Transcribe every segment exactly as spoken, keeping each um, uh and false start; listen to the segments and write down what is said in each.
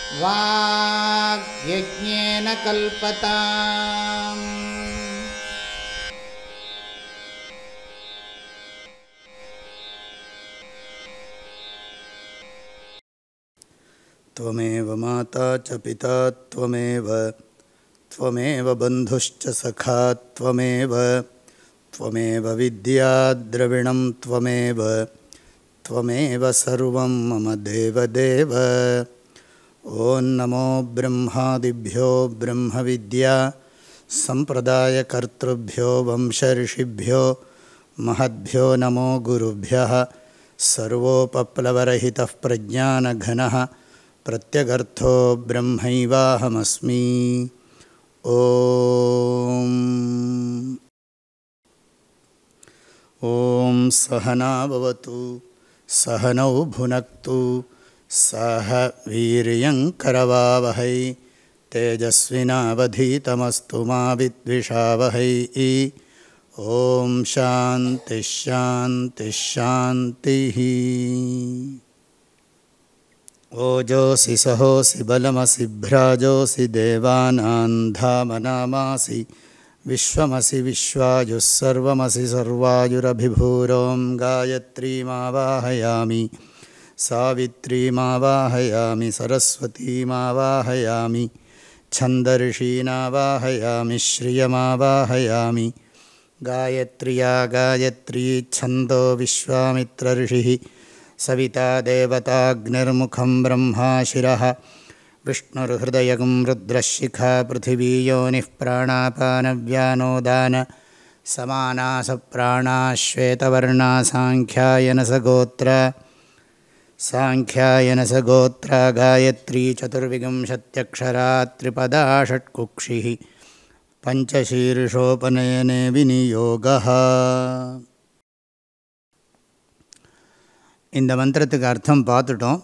வாக்யஜ்ஞேன கல்பதாம். त्वमेव माता च पिता त्वमेव त्वमेव बन्धुश्च सखा त्वमेव त्वमेव विद्या द्रविणं त्वमेव त्वमेव सर्वं मम देवदेव. ॐ नमो ब्रह्मादिभ्यो ब्रह्मविद्या सम्प्रदायकर्तृभ्यो वंशऋषिभ्यो महद्भ्यो नमो गुरुभ्यः. सर्वोपप्लवरहितः प्रज्ञानघनः प्रत्यगर्थो ब्रह्मैवाहमस्मि. ॐ ॐ सहना भवतु सहनौ भुनक्तु सह वीर्यङ्करवावहै तेजस्विनावधीतमस्तु मा विद्विषावहै. ॐ शान्तिः शान्तिः शान्तिः. ओजोऽसि सहोऽसि बलमसि भ्राजोऽसि देवानां धामनामासि विश्वमसि विश्वायुः सर्वमसि सर्वायुरभिभूरों गायत्रीमावाहयामि सावित्रीमावाहयामि सरस्वतीमावाहयामि छन्दर्षीनावाहयामि श्रियमावाहयामि. गायत्र्या गायत्री छन्दो विश्वामित्रऋषिः सविता देवताग्निर्मुखं ब्रह्मा शिरः विष्णुर्हृदयगं रुद्रशिखा पृथिवी योनिः प्राणापानव्यानोदान समानासप्राणा श्वेतवर्णा साङ्ख्यायनसगोत्रा साङ्ख्यायनसगोत्रा गायत्री चतुर्विंशत्यक्षरा त्रिपदा षट्कुक्षिः पञ्चशीर्षोपनयने विनियोगः. இந்த மந்திரத்துக்கு அர்த்தம் பார்த்துட்டோம்.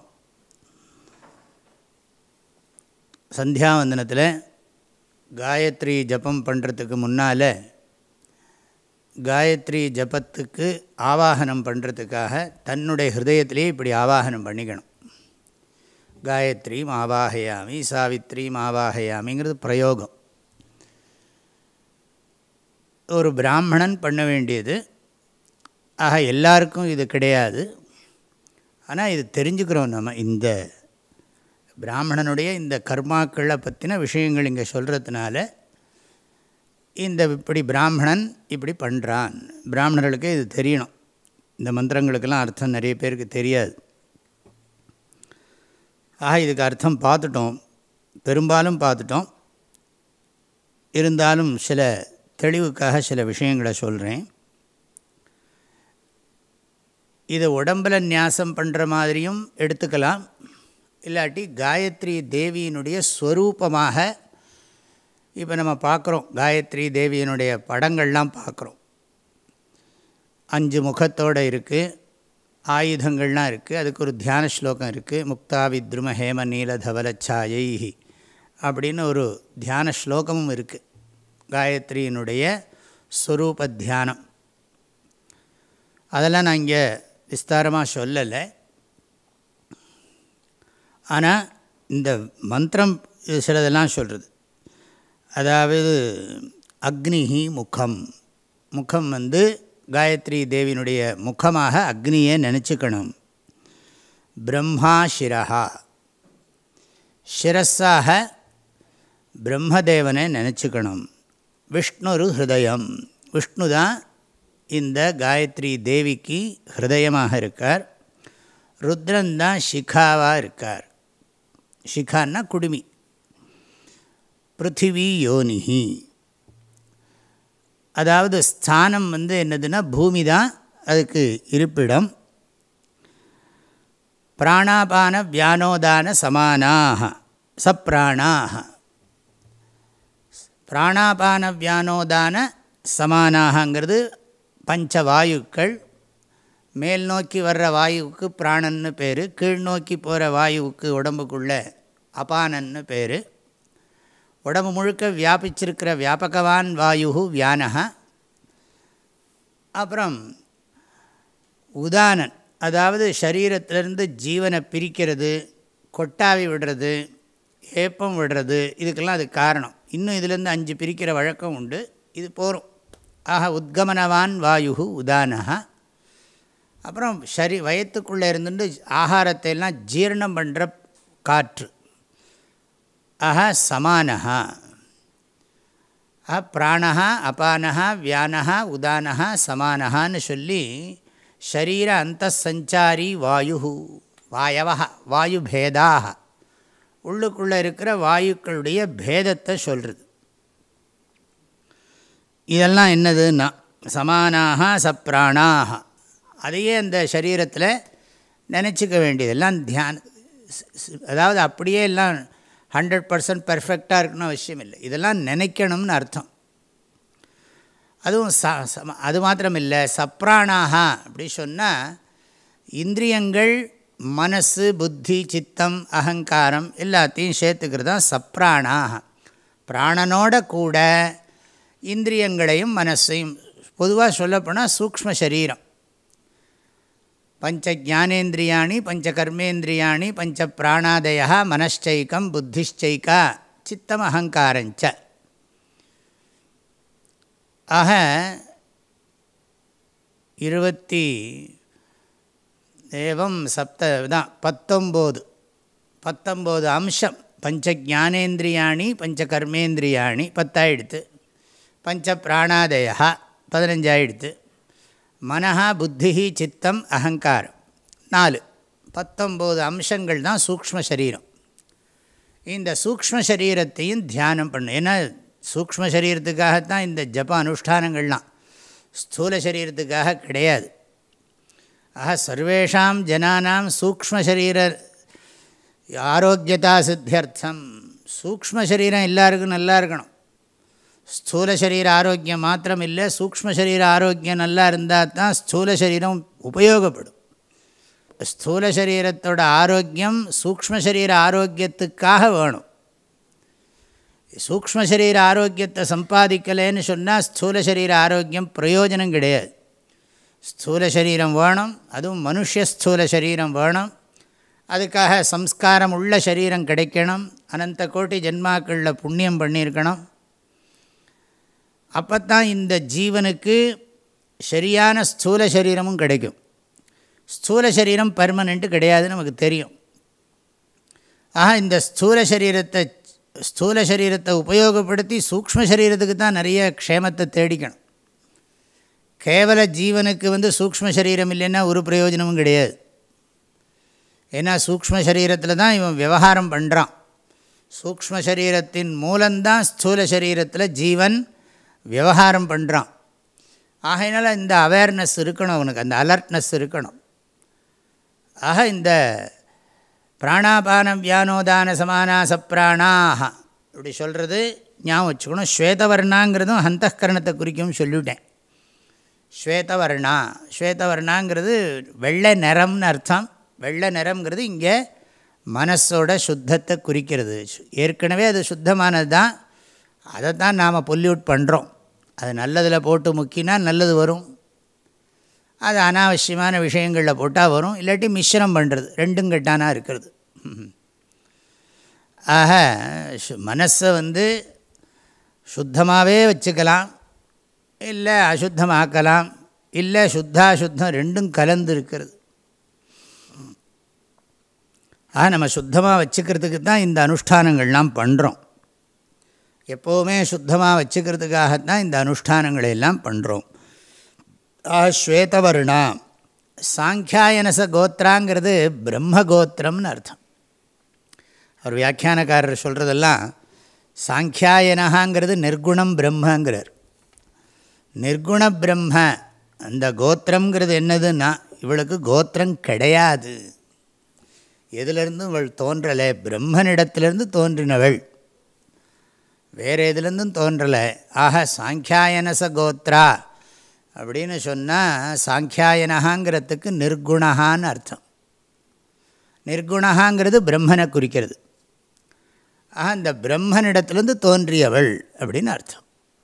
சந்தியாவந்தனத்தில் காயத்ரி ஜபம் பண்ணுறதுக்கு முன்னால் காயத்ரி ஜபத்துக்கு ஆவாகனம் பண்ணுறதுக்காக தன்னுடைய ஹிருதயத்திலே இப்படி ஆவாகனம் பண்ணிக்கணும். காயத்ரீம் ஆவாகயாமி சாவித்ரீம் ஆவாகயாமிங்கிறது பிரயோகம். ஒரு பிராமணன் பண்ண வேண்டியது. ஆக எல்லாருக்கும் இது கிடையாது. ஆனால் இது தெரிஞ்சுக்கிறோம். நம்ம இந்த பிராமணனுடைய இந்த கர்மாக்களை பற்றின விஷயங்கள் இங்கே சொல்கிறதுனால இந்த இப்படி பிராமணன் இப்படி பண்ணுறான், பிராமணர்களுக்கே இது தெரியணும். இந்த மந்திரங்களுக்கெல்லாம் அர்த்தம் நிறைய பேருக்கு தெரியாது. ஆக இதுக்கு அர்த்தம் பார்த்துட்டோம், பெரும்பாலும் பார்த்துட்டோம். இருந்தாலும் சில தெளிவுக்காக சில விஷயங்களை சொல்கிறேன். இதை உடம்பில் நியாசம் பண்ணுற மாதிரியும் எடுத்துக்கலாம், இல்லாட்டி காயத்ரி தேவியினுடைய ஸ்வரூபமாக இப்போ நம்ம பார்க்குறோம். காயத்ரி தேவியினுடைய படங்கள்லாம் பார்க்குறோம். அஞ்சு முகத்தோடு இருக்குது, ஆயுதங்கள்லாம் இருக்குது. அதுக்கு ஒரு தியான ஸ்லோகம் இருக்குது. முக்தா வித்ரும ஹேம நீலதவலச்சாயை அப்படின்னு ஒரு தியான ஸ்லோகமும் இருக்குது. காயத்ரியினுடைய ஸ்வரூப தியானம் அதெல்லாம் நான் இங்கே விஸ்தாரமாக சொல்லலை. ஆனால் இந்த மந்திரம் சிலதெல்லாம் சொல்கிறது. அதாவது அக்னிஹி முகம், முகம் வந்து காயத்ரி தேவியினுடைய முகமாக அக்னியை நினச்சிக்கணும். பிரம்மா சிரஹா, சிரஸாக பிரம்மதேவனை நினச்சிக்கணும். விஷ்ணுரு ஹிருதயம், விஷ்ணு தான் இந்த காயத்ரி தேவிக்கு ஹிருதயமாக இருக்கார். ருத்ரன்தான் சிகாவாக இருக்கார். சிகான்னா குடுமி. பிருத்திவி யோனிஹி, அதாவது ஸ்தானம் வந்து என்னதுன்னா பூமி தான் அதுக்கு இருப்பிடம். பிராணாபான வியானோதான சமானாக சப்ராணாக, பிராணாபான வியானோதான சமானாகங்கிறது பஞ்சவாயுக்கள். மேல் நோக்கி வர்ற வாயுவுக்கு பிராணன்னு பேர், கீழ் நோக்கி போகிற வாயுவுக்கு உடம்புக்குள்ளே அபானன்னு பேர். உடம்பு முழுக்க வியாபிச்சிருக்கிற வியாபகவான் வாயு வியானஹா. அப்புறம் உதானன், அதாவது சரீரத்திலிருந்து ஜீவனை பிரிக்கிறது, கொட்டாவி விடுறது, ஏப்பம் விடுறது, இதுக்கெல்லாம் அது காரணம். இன்னும் இதுலேருந்து அஞ்சு பிரிக்கிற வழக்கம் உண்டு, இது போகும். ஆக உத்கமனவான் வாயு உதானஹா. அப்புறம் சரி வயத்துக்குள்ளே இருந்துட்டு ஆகாரத்தை எல்லாம் ஜீரணம் பண்ணுற காற்று. ஆஹ சமானஹா. ஆஹ பிராணஹா அபானஹா வியானஹா உதானஹா சமானஹான்னு சொல்லி ஷரீர அந்தசஞ்சாரி வாயு வாயவஹ வாயு பேதாக, உள்ளுக்குள்ளே இருக்கிற வாயுக்களுடைய பேதத்தை சொல்கிறது. இதெல்லாம் என்னதுன்னா சமானாக சப்ராணாக. அதையே அந்த சரீரத்தில் நினச்சிக்க வேண்டியதெல்லாம் தியான, அதாவது அப்படியே எல்லாம் ஹண்ட்ரட் பர்சன்ட் பர்ஃபெக்டாக இருக்கணும் அவசியம் இல்லை, இதெல்லாம் நினைக்கணும்னு அர்த்தம். அதுவும் ச அது மாத்திரம் இல்லை, சப்ராணாக அப்படி சொன்னால் இந்திரியங்கள் மனசு புத்தி சித்தம் அகங்காரம் எல்லாத்தையும் சேர்த்துக்கிறது தான் சப்ராணாக. பிராணனோட கூட இந்திரியங்களையும் மனசையும், பொதுவாக சொல்லப்போனால் சூக்ஷ்ம சரீரம். பஞ்ச ஜானேந்திரியாணி பஞ்ச கர்மேந்திரியாணி பஞ்ச பிராணாதய மனశ్చைகம் புத்திశ్చைகா சித்தம் அகங்காரஞ்ச. ஆக இருபத்தி ஏவம் சப்த தான் பத்தொம்போது பத்தொம்போது அம்சம். பஞ்ச ஜானேந்திரியாணி பஞ்ச கர்மேந்திரியாணி பத்தாயிடுத்து, பஞ்ச பிராணாதயா பதினஞ்சாயிடுத்து, மனஹா புத்தி சித்தம் அகங்காரம் நாலு, பத்தொம்போது அம்சங்கள் தான் சூக்ஷ்ம சரீரம். இந்த சூக்ஷ்ம சரீரத்தையும் தியானம் பண்ணு. ஏன்னா சூக்ஷ்ம சரீரத்துக்காகத்தான் இந்த ஜப அனுஷ்டானங்கள்லாம், ஸ்தூல சரீரத்துக்காக கிடையாது. ஆக சர்வேஷாம் ஜனானாம் சூக்ஷ்ம சரீர ஆரோக்கியதா சித்தியர்த்தம். சூக்ஷ்ம சரீரம் எல்லாருக்கும் நல்லா இருக்கணும். ஸ்தூல சரீர ஆரோக்கியம் மாத்திரம் இல்லை, சூக்ஷ்ம சரீர ஆரோக்கியம் நல்லா இருந்தால் தான் ஸ்தூல சரீரம் உபயோகப்படும். ஸ்தூல சரீரத்தோட ஆரோக்கியம் சூக்ஷ்ம சரீர ஆரோக்கியத்துக்காக வேணும். சூக்ஷ்ம சரீர ஆரோக்கியத்தை சம்பாதிக்கலைன்னு சொன்னால் ஸ்தூல சரீர ஆரோக்கியம் பிரயோஜனம் கிடையாது. ஸ்தூல சரீரம் வேணும், அதுவும் மனுஷ ஸ்தூல சரீரம் வேணும். அதுக்காக சம்ஸ்காரம் உள்ள சரீரம் கிடைக்கணும், அனந்த கோட்டி ஜென்மாக்களில் புண்ணியம் பண்ணியிருக்கணும். அப்போ தான் இந்த ஜீவனுக்கு சரியான ஸ்தூல சரீரமும் கிடைக்கும். ஸ்தூல சரீரம் பர்மனெண்ட்டு கிடையாதுன்னு நமக்கு தெரியும். ஆக இந்த ஸ்தூல சரீரத்தை ஸ்தூல சரீரத்தை உபயோகப்படுத்தி சூக்ஷ்ம சரீரத்துக்கு தான் நிறைய க்ஷேமத்தை தேடிக்கணும். கேவல ஜீவனுக்கு வந்து சூக்ஷ்ம சரீரம் இல்லைன்னா ஒரு பிரயோஜனமும் கிடையாது. ஏன்னா சூக்ஷ்ம சரீரத்தில் தான் இவன் விவகாரம் பண்ணுறான். சூக்ஷ்ம சரீரத்தின் மூலம்தான் ஸ்தூல சரீரத்தில் ஜீவன் விவகாரம் பண்ணுறான். ஆகையினால இந்த அவேர்னஸ் இருக்கணும், அவனுக்கு அந்த அலர்ட்னஸ் இருக்கணும். ஆக இந்த பிராணாபானம் வியானோதான சமானா சப்ராணாக இப்படி சொல்கிறது ஞாபகம் வச்சுக்கணும். ஸ்வேதவர்ணாங்கிறதும் அந்தःகரணத்தை குறிக்கும் சொல்லிவிட்டேன். ஸ்வேதவர்ணா ஸ்வேதவர்ணாங்கிறது வெள்ளை நிறம்னு அர்த்தம். வெள்ளை நிறம்ங்கிறது இங்கே மனசோட சுத்தத்தை குறிக்கிறது. ஏற்கனவே அது சுத்தமானது தான், அதை தான் நாம் பொல்யூட் பண்ணுறோம். அது நல்லதில் போட்டு முக்கினா நல்லது வரும், அது அனாவசியமான விஷயங்களில் போட்டால் வரும். இல்லாட்டி மிஸ்ரம் பண்ணுறது, ரெண்டும் கெட்டானா இருக்கிறது. ஆக மனசை வந்து சுத்தமாகவே வச்சுக்கலாம், இல்லை அசுத்தமாக்கலாம், இல்லை சுத்தாசுத்தம் ரெண்டும் கலந்து இருக்கிறது. ஆக நம்ம சுத்தமாக வச்சுக்கிறதுக்கு தான் இந்த அனுஷ்டானங்கள்லாம் பண்ணுறோம். எப்போவுமே சுத்தமாக வச்சுக்கிறதுக்காகத்தான் இந்த அனுஷ்டானங்களை எல்லாம் பண்ணுறோம். ஆ ஸ்வேதவர்ணா. சாங்கியாயனச கோத்திராங்கிறது பிரம்ம கோத்திரம்னு அர்த்தம். அவர் வியாக்கியானக்காரர் சொல்கிறதெல்லாம் சாங்கியாயனகாங்கிறது நிர்குணம் பிரம்மங்கிறார். நிர்குண பிரம்ம அந்த கோத்திரங்கிறது என்னதுன்னா, இவளுக்கு கோத்திரம் கிடையாது, எதுலேருந்தும் இவள் தோன்றலை, பிரம்மனிடத்திலிருந்து தோன்றினவள், வேறு எதுலேருந்தும் தோன்றலை. ஆக சாங்கியாயனச கோத்ரா அப்படின்னு சொன்னால் சாங்கியாயனகாங்கிறதுக்கு நிர்குணகான்னு அர்த்தம். நிர்குணகாங்கிறது பிரம்மனை குறிக்கிறது. ஆக இந்த பிரம்மனிடத்திலிருந்து தோன்றியவள் அப்படின்னு அர்த்தம்.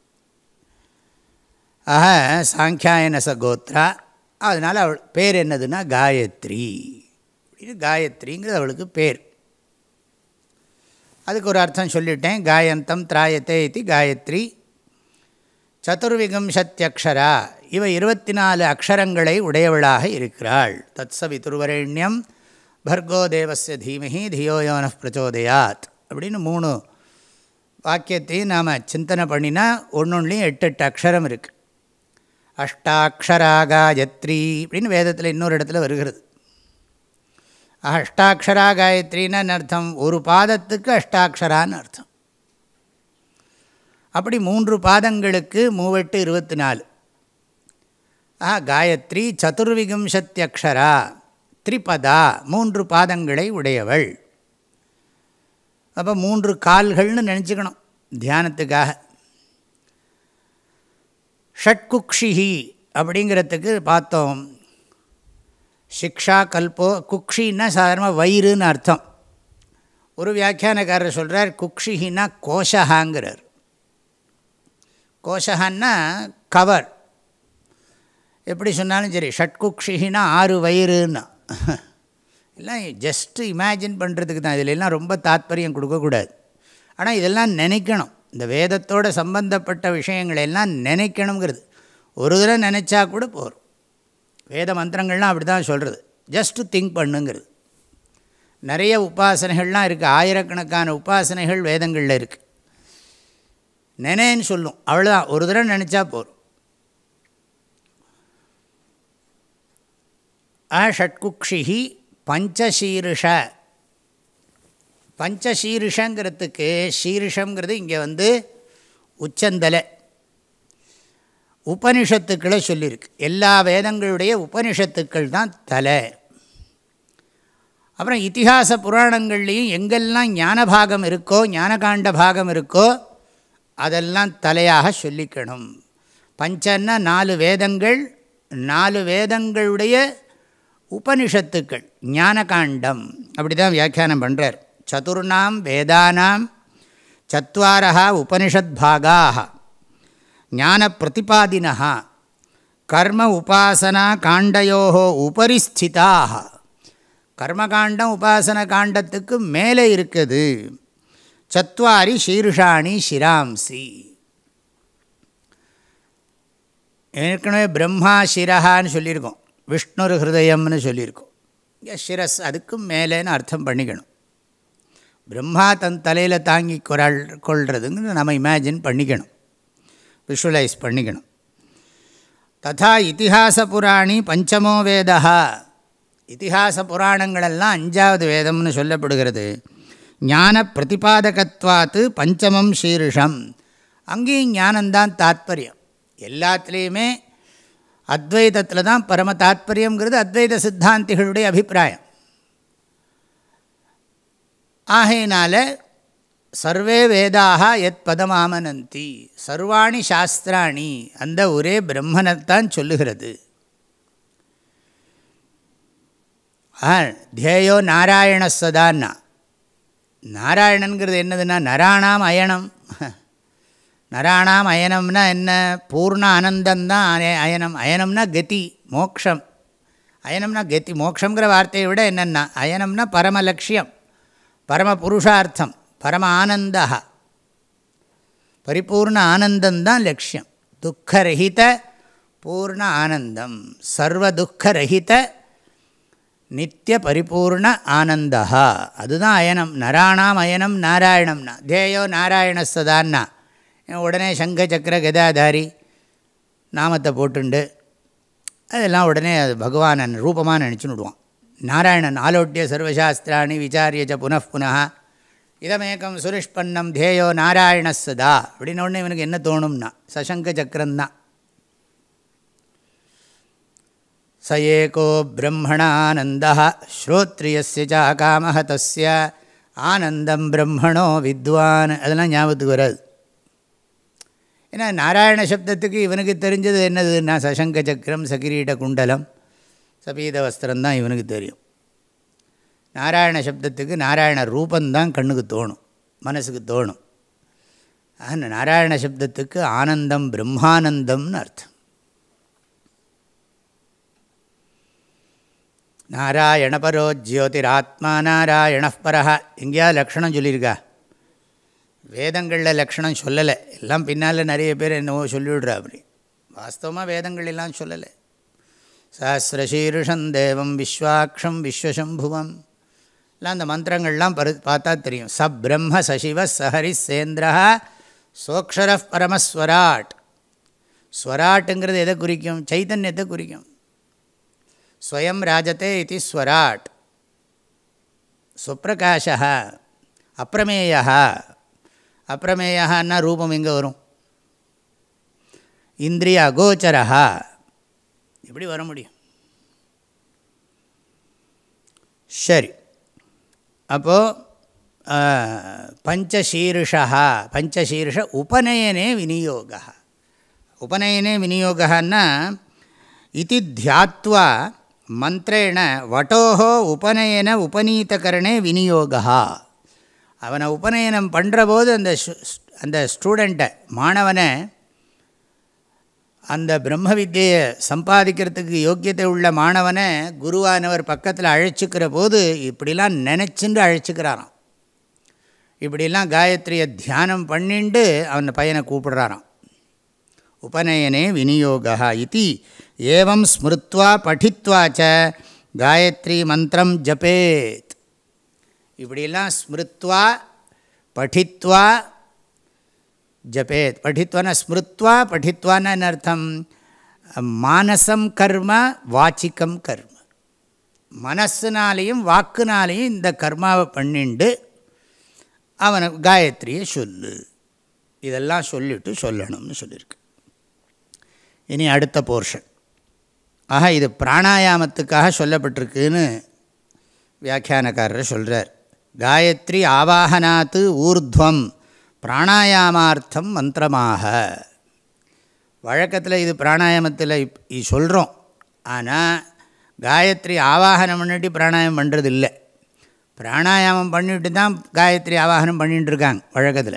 ஆக சாங்கியாயனச கோத்ரா. அதனால் அவள் பேர் என்னதுன்னா காயத்ரி அப்படின்னு, காயத்ரிங்கிறது அவளுக்கு பேர். அதுக்கு ஒரு அர்த்தம் சொல்லிட்டேன். காயந்தம் திராயத்தே இது காயத்ரி. சதுர்விகம்சத்யக்ஷரா, இவ இருபத்தி நாலு அக்ஷரங்களை உடையவளாக இருக்கிறாள். தத் சவிதுர்வரேண்யம் பர்கோ தேவஸ்ய தீமஹி தியோ யோனः பிரச்சோதயாத் அப்படின்னு மூணு வாக்கியத்தையும் நாம் சிந்தனை பண்ணினா ஒன்னொன்றுலையும் எட்டு எட்டு அக்ஷரம் இருக்குது. அஷ்டாட்சரா காயத்ரி அப்படின்னு வேதத்தில் இன்னொரு இடத்துல வருகிறது. அஷ்டாட்சரா காயத்ரின்னு அர்த்தம், ஒரு பாதத்துக்கு அஷ்டாட்சரான்னு அர்த்தம். அப்படி மூன்று பாதங்களுக்கு மூவெட்டு இருபத்தி நாலு. ஆ காயத்ரி சதுர்விகம்சத்யக்ஷரா திரிபதா, மூன்று பாதங்களை உடையவள். அப்போ மூன்று கால்கள்னு நினச்சிக்கணும் தியானத்துக்காக. ஷட்குக்ஷிஹி அப்படிங்கிறதுக்கு பார்த்தோம். சிக்ஷா கல்போ, குக்ஷின்னா சாதாரணமாக வயிறுன்னு அர்த்தம். ஒரு வியாக்கியானக்காரர் சொல்கிறார் குக்ஷிஹின்னா கோஷகாங்கிறார். கோஷகான்னா கவர். எப்படி சொன்னாலும் சரி, ஷட்குக்ஷிஹின்னா ஆறு வயிறுன்னா எல்லாம் ஜஸ்ட்டு இமேஜின் பண்ணுறதுக்கு தான். இதில் எல்லாம் ரொம்ப தாத்பரியம் கொடுக்கக்கூடாது. ஆனால் இதெல்லாம் நினைக்கணும். இந்த வேதத்தோடு சம்பந்தப்பட்ட விஷயங்களை எல்லாம் நினைக்கணுங்கிறது. ஒரு தடவை நினச்சா கூட போகும். வேத மந்திரங்கள்லாம் அப்படி தான் சொல்கிறது, ஜஸ்ட்டு திங்க் பண்ணுங்கிறது. நிறைய உபாசனைகள்லாம் இருக்குது, ஆயிரக்கணக்கான உபாசனைகள் வேதங்களில் இருக்குது. நினைன்னு சொல்லும், அவ்வளோதான், ஒரு தடவை நினச்சா போகும். ஆ ஷட்குக்ஷிஹி பஞ்சசீருஷ. பஞ்சசீருஷங்கிறதுக்கு சீருஷங்கிறது இங்கே வந்து உச்சந்தலை. உபனிஷத்துக்களை சொல்லியிருக்கு. எல்லா வேதங்களுடைய உபனிஷத்துக்கள் தான் தலை. அப்புறம் இதிகாச புராணங்கள்லேயும் எங்கெல்லாம் ஞான பாகம் இருக்கோ, ஞானகாண்ட பாகம் இருக்கோ, அதெல்லாம் தலையாக சொல்லிக்கணும். பஞ்சன்னா நாலு வேதங்கள், நாலு வேதங்களுடைய உபனிஷத்துக்கள், ஞானகாண்டம். அப்படி தான் வியாக்கியானம் பண்ணுறார். சதுர்ணாம் வேதானாம் சத்வாரஹா உபனிஷத் பாகாः ஞான பிரதிபாதினः கர்ம உபாசனா காண்டயோः உபரி ஸ்திதாः. கர்மகாண்டம் உபாசன காண்டத்துக்கு மேலே இருக்குது. சத்வாரி சீர்ஷாணி சிராம்சி. ஏற்கனவே பிரம்மா சிரஹான்னு சொல்லியிருக்கோம், விஷ்ணுர் ஹிருதயம்னு சொல்லியிருக்கோம். இங்கே சிரஸ் அதுக்கும் மேலேன்னு அர்த்தம் பண்ணிக்கணும். பிரம்மா தன் தலையில் தாங்கி கொள் கொள்றதுங்க நம்ம இமேஜின் பண்ணிக்கணும், விஷுவலைஸ் பண்ணிக்கணும். ததா இதிஹாச புராணி பஞ்சமோ வேதா. இதிஹாச புராணங்களெல்லாம் அஞ்சாவது வேதம்னு சொல்லப்படுகிறது. ஞான பிரதிபாதகத்வாத்து பஞ்சமம் சீருஷம். அங்கேயும் ஞானந்தான் தாத்பரியம். எல்லாத்துலேயுமே அத்வைதத்தில் தான் பரம தாத்பரியங்கிறது அத்வைத சித்தாந்திகளுடைய அபிப்பிராயம். ஆகையினால சர்வே வேதாக எத் பதமாமனந்தி, சர்வாணி சாஸ்திராணி, அந்த ஒரே பிரம்மனைத்தான் சொல்லுகிறது. ஆ தேயோ நாராயண சதான்னா. நாராயணன்கிறது என்னதுன்னா நராணாம் அயனம். நராணாம் அயனம்னா என்ன? பூர்ண ஆனந்தந்தான் அயனம். அயனம்னா கதி, மோக்ஷம். அயனம்னா கதி, மோக்ஷங்கிற வார்த்தையை விட என்னென்னா அயனம்னா பரம லட்சியம், பரம புருஷார்த்தம், பரம ஆனந்தா, பரிபூர்ண ஆனந்தந்தான் லட்சியம். துக்கரஹித பூர்ண ஆனந்தம், சர்வ துக்கரஹித நித்திய பரிபூர்ண ஆனந்தா, அதுதான் அயனம். நராணாம் அயனம் நாராயணம்னா. தேயோ நாராயண சதான்னா உடனே சங்க சக்கர கதாதாரி நாமத்தை போட்டுண்டு அதெல்லாம் உடனே அது பகவான் ரூபமாக நினச்சின்னு விடுவான். நாராயணன் ஆலோட்டிய சர்வசாஸ்திராணி விசாரியச்ச புனః புனः இதமேக்கம் சுரிஷ்பன்னம் தேயோ நாராயண சதா அப்படின்னு உடனே இவனுக்கு என்ன தோணும்னா சசங்க சக்கரந்தான். ச ஏகோ பிரம்மணானந்தः ஸ்ரோத்ரியஸ்ய ச காமஹ தஸ்ய ஆனந்தம் பிரம்மணோ வித்வான். அதெல்லாம் ஞாபகத்துக்கு வராது. ஏன்னா நாராயண சப்தத்துக்கு இவனுக்கு தெரிஞ்சது என்னதுன்னா சசங்க சக்கரம், சகிரீட குண்டலம், சபீத வஸ்திரம்தான் இவனுக்கு தெரியும். நாராயண சப்தத்துக்கு நாராயண ரூபந்தான் கண்ணுக்கு தோணும், மனசுக்கு தோணும். ஆக நாராயண சப்தத்துக்கு ஆனந்தம் பிரம்மானந்தம்னு அர்த்தம். நாராயண பரோ ஜோதிராத்மா நாராயண பரஹ. எங்கேயாவது லக்ஷணம் சொல்லியிருக்கா? வேதங்களில் லக்ஷணம் சொல்லலை, எல்லாம் பின்னால் நிறைய பேர் என்னவோ சொல்லிவிடுறா. அப்படி வாஸ்தவமாக வேதங்கள் எல்லாம் சொல்லலை. சஹஸ்ரசீருஷம் தேவம் விஸ்வாக்ஷம் விஸ்வசம்புவம் எல்லாம் அந்த மந்திரங்கள்லாம் பரு பார்த்தா தெரியும். ச பிரம்ம சசிவ சஹரி சேந்திரா சோக்ஷர பரமஸ்வராட். ஸ்வராட்டுங்கிறது எதை குறிக்கும்? சைத்தன்யத்தை குறிக்கும். ஸ்வயம் ராஜதே இது ஸ்வராட். சுப்பிரகாஷா அப்பிரமேயா. அப்பிரமேயான்னா ரூபம் எங்கே வரும்? இந்திரிய அகோச்சரா. எப்படி வர முடியும்? சரி, அப்போது பஞ்சசீருஷா பஞ்சசீருஷ உபநயனே விநியோக. உபநயனே விநியோகன்னா இதி தியாத்வா மந்திரேண வட்டோஹோ உபநயன உபநீதகரணே விநியோகா. அவனை உபநயனம் பண்ணுற போது அந்த அந்த ஸ்டூடெண்ட்டை, மாணவனை, அந்த பிரம்ம வித்தியை சம்பாதிக்கிறதுக்கு யோக்கியத்தை உள்ள மாணவனை குருவானவர் பக்கத்தில் அழைச்சிக்கிற போது இப்படிலாம் நினச்சிண்டு அழைச்சிக்கிறாராம். இப்படிலாம் காயத்ரியை தியானம் பண்ணிண்டு அவன் பையனை கூப்பிடுறாராம். உபநயனே விநியோகா இதி ஏவம் ஸ்மிருத்வா படித்வாச்ச காயத்ரி மந்திரம் ஜபேத். இப்படிலாம் ஸ்மிருத்வா படித்வா ஜபேத். படித்வான ஸ்மிருத்வா, படித்வான அர்த்தம் மானசம் கர்ம வாச்சிக்கம் கர்ம. மனசுனாலேயும் வாக்குனாலேயும் இந்த கர்மாவை பண்ணிண்டு அவனை காயத்ரியை சொல்லு. இதெல்லாம் சொல்லிவிட்டு சொல்லணும்னு சொல்லியிருக்கு. இனி அடுத்த போர்ஷன். ஆக இது பிராணாயாமத்துக்காக சொல்லப்பட்டிருக்குன்னு வியாக்கியானக்காரர் சொல்கிறார். காயத்ரி ஆவாகனாத்து ஊர்த்வம் பிராணாயாமார்த்தம் மந்திரமாக. வழக்கத்தில் இது பிராணாயாமத்தில் இது சொல்கிறோம். ஆனால் காயத்ரி ஆவாகனம் பண்ணிட்டு பிராணாயாமம் பண்ணுறது இல்லை. பிராணாயாமம் பண்ணிட்டு தான் காயத்ரி ஆவாகனம் பண்ணிகிட்டு இருக்காங்க வழக்கத்தில்.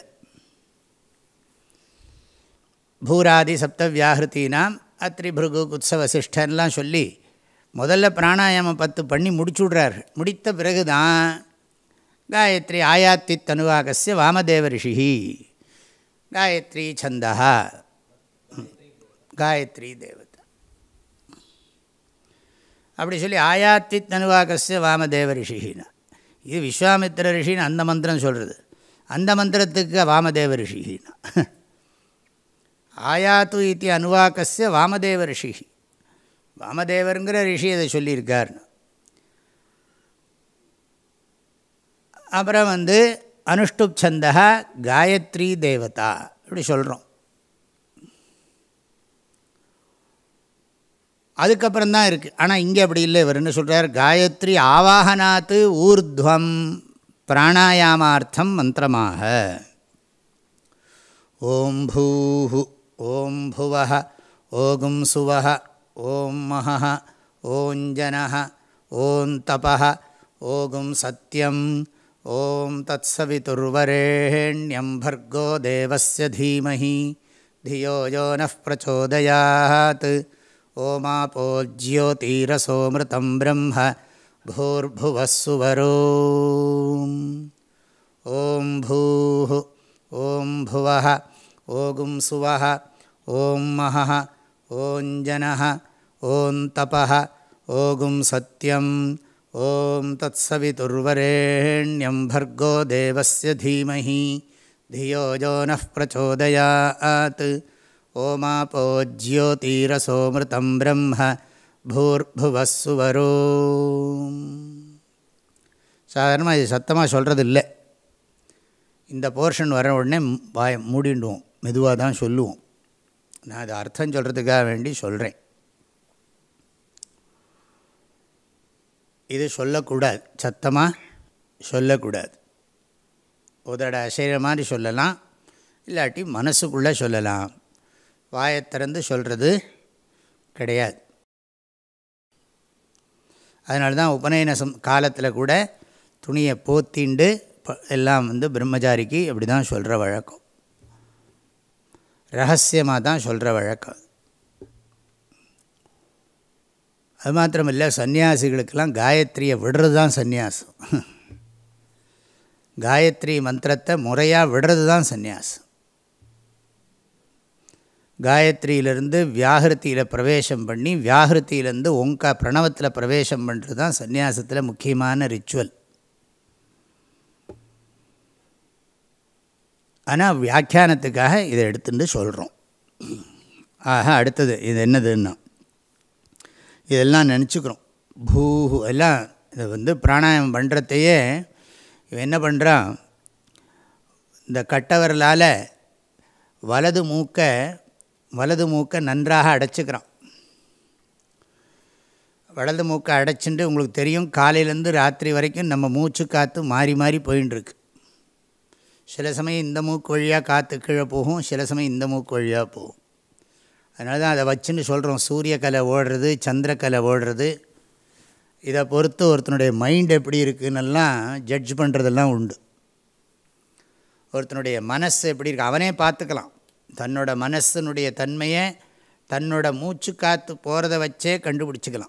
பூராதி சப்த வியாஹிருத்தினாம் அத்ரி பிருகு குத்ஸ வசிஷ்டன்லாம் சொல்லி முதல்ல பிராணாயாமம் பத்து பண்ணி முடிச்சு விட்றாரு. முடித்த பிறகு தான் காயத்ரி ஆயாத்தி தனுவாகஸ்ய வாமதேவ ரிஷி காயத்ரி சந்தா காயத்ரி தேவதா அப்படி சொல்லி ஆயாத்தி தனுவாகஸ்ய வாமதேவ ரிஷினா. இது விஸ்வாமித்திர ரிஷின்னு அந்த மந்திரம் சொல்கிறது. அந்த மந்திரத்துக்கு வாமதேவ ரிஷினா. ஆயாத்து இத்தி அனுவாக்கஸ்ய வாமதேவ ரிஷி. வாமதேவருங்கிற ரிஷி அதை சொல்லியிருக்கார். அப்புறம் வந்து அனுஷ்டுப் சந்தா காயத்ரி தேவதா இப்படி சொல்கிறோம். அதுக்கப்புறம் தான் இருக்குது. ஆனால் இங்கே அப்படி இல்லை. இவர் என்ன சொல்கிறார்? காயத்ரி ஆவாகனாத்து ஊர்த்வம் பிராணாயாமார்த்தம் மந்திரமாக. ஓம் பூஹு ஓம் புவஹ ஓகும் சுவஹ ஓம் மஹஹ ஓம் ஜனஹ ஓம் தபஹ ஓகும் சத்யம் ஓம் தத்சவிதுர்வரேண்யம் பர்கோ தேவஸ்ய தீமஹி தியோ யோ நः பிரச்சோதயாத். ஓமாபோ ஜ்யோதிரசோமிருதம் பிரம்ம பூர்புவः சுவரோம். ஓம் பூஹு ஓம் புவஹ ஓகும் சுவஹ ஓம் மஹஹ ஓம் ஜனஹ ஓம் தபஹ ஓகும் சத்யம் ஓம் தத்சவிதுர்வரேண்யம் பர்கோ தேவஸ்ய தீமஹி தியோ யோ நः பிரச்சோதயாத். ஓமாபோ ஜ்யோதிரசோமிருதம் பிரம்ம பூர்புவः சுவரோம். சாதாரணமாக இது சத்தமாக சொல்கிறது இல்லை. இந்த போர்ஷன் வர உடனே வாய மூடிடுவோம், மெதுவாக தான் சொல்லுவோம். நான் அது அர்த்தம் சொல்கிறதுக்காக வேண்டி சொல்கிறேன். இது சொல்லக்கூடாது, சத்தமாக சொல்லக்கூடாது. உதட அசைகிற மாதிரி சொல்லலாம், இல்லாட்டி மனசுக்குள்ளே சொல்லலாம். வாயை திறந்து சொல்கிறது கிடையாது. அதனால தான் உபநயன சம் காலத்தில் கூட துணியை போத்திண்டு எல்லாம் வந்து பிரம்மச்சாரிக்கு அப்படி தான் சொல்கிற வழக்கம். ரகசியமாக தான் சொல்கிற வழக்கம். அது மாத்திரமில்லை, சன்னியாசிகளுக்கெல்லாம் காயத்ரியை விடுறது தான் சந்நியாசம். காயத்ரி மந்திரத்தை முறையாக விடுறது தான் சந்நியாசம். காயத்ரியிலிருந்து வியாகிருத்தியில் பிரவேசம் பண்ணி வியாகிருத்தியிலேருந்து ஓங்கா பிரணவத்தில் பிரவேசம் பண்ணுறது தான் சந்நியாசத்தில் முக்கியமான ரிச்சுவல். ஆனால் வியாக்கியானத்துக்காக இதை எடுத்துட்டு சொல்கிறோம். ஆக அடுத்தது இது என்னதுன்னா, இதெல்லாம் நினச்சிக்கிறோம். பூஹு எல்லாம் இதை வந்து பிராணாயாமம் பண்ணுறதையே இவன் என்ன பண்ணுறான், இந்த கட்டவரலால் வலது மூக்கை வலது மூக்கை நன்றாக அடைச்சிக்கிறான். வலது மூக்கை அடைச்சிட்டு உங்களுக்கு தெரியும், காலையிலேருந்து ராத்திரி வரைக்கும் நம்ம மூச்சு காற்று மாறி மாறி போயின்ட்டுருக்கு. சில சமயம் இந்த மூக்கு வழியாக காற்று கீழே போகும், சில சமயம் இந்த மூக்கு வழியாக போகும். அதனால தான் அதை வச்சுன்னு சொல்கிறோம், சூரியக்கலை ஓடுறது, சந்திரக்கலை ஓடுறது. இதை பொறுத்து ஒருத்தனுடைய மைண்ட் எப்படி இருக்குன்னெல்லாம் ஜட்ஜ் பண்ணுறதெல்லாம் உண்டு. ஒருத்தனுடைய மனசு எப்படி இருக்குது அவனே பார்த்துக்கலாம். தன்னோட மனசனுடைய தன்மையை தன்னோட மூச்சு காற்று போகிறத வச்சே கண்டுபிடிச்சிக்கலாம்.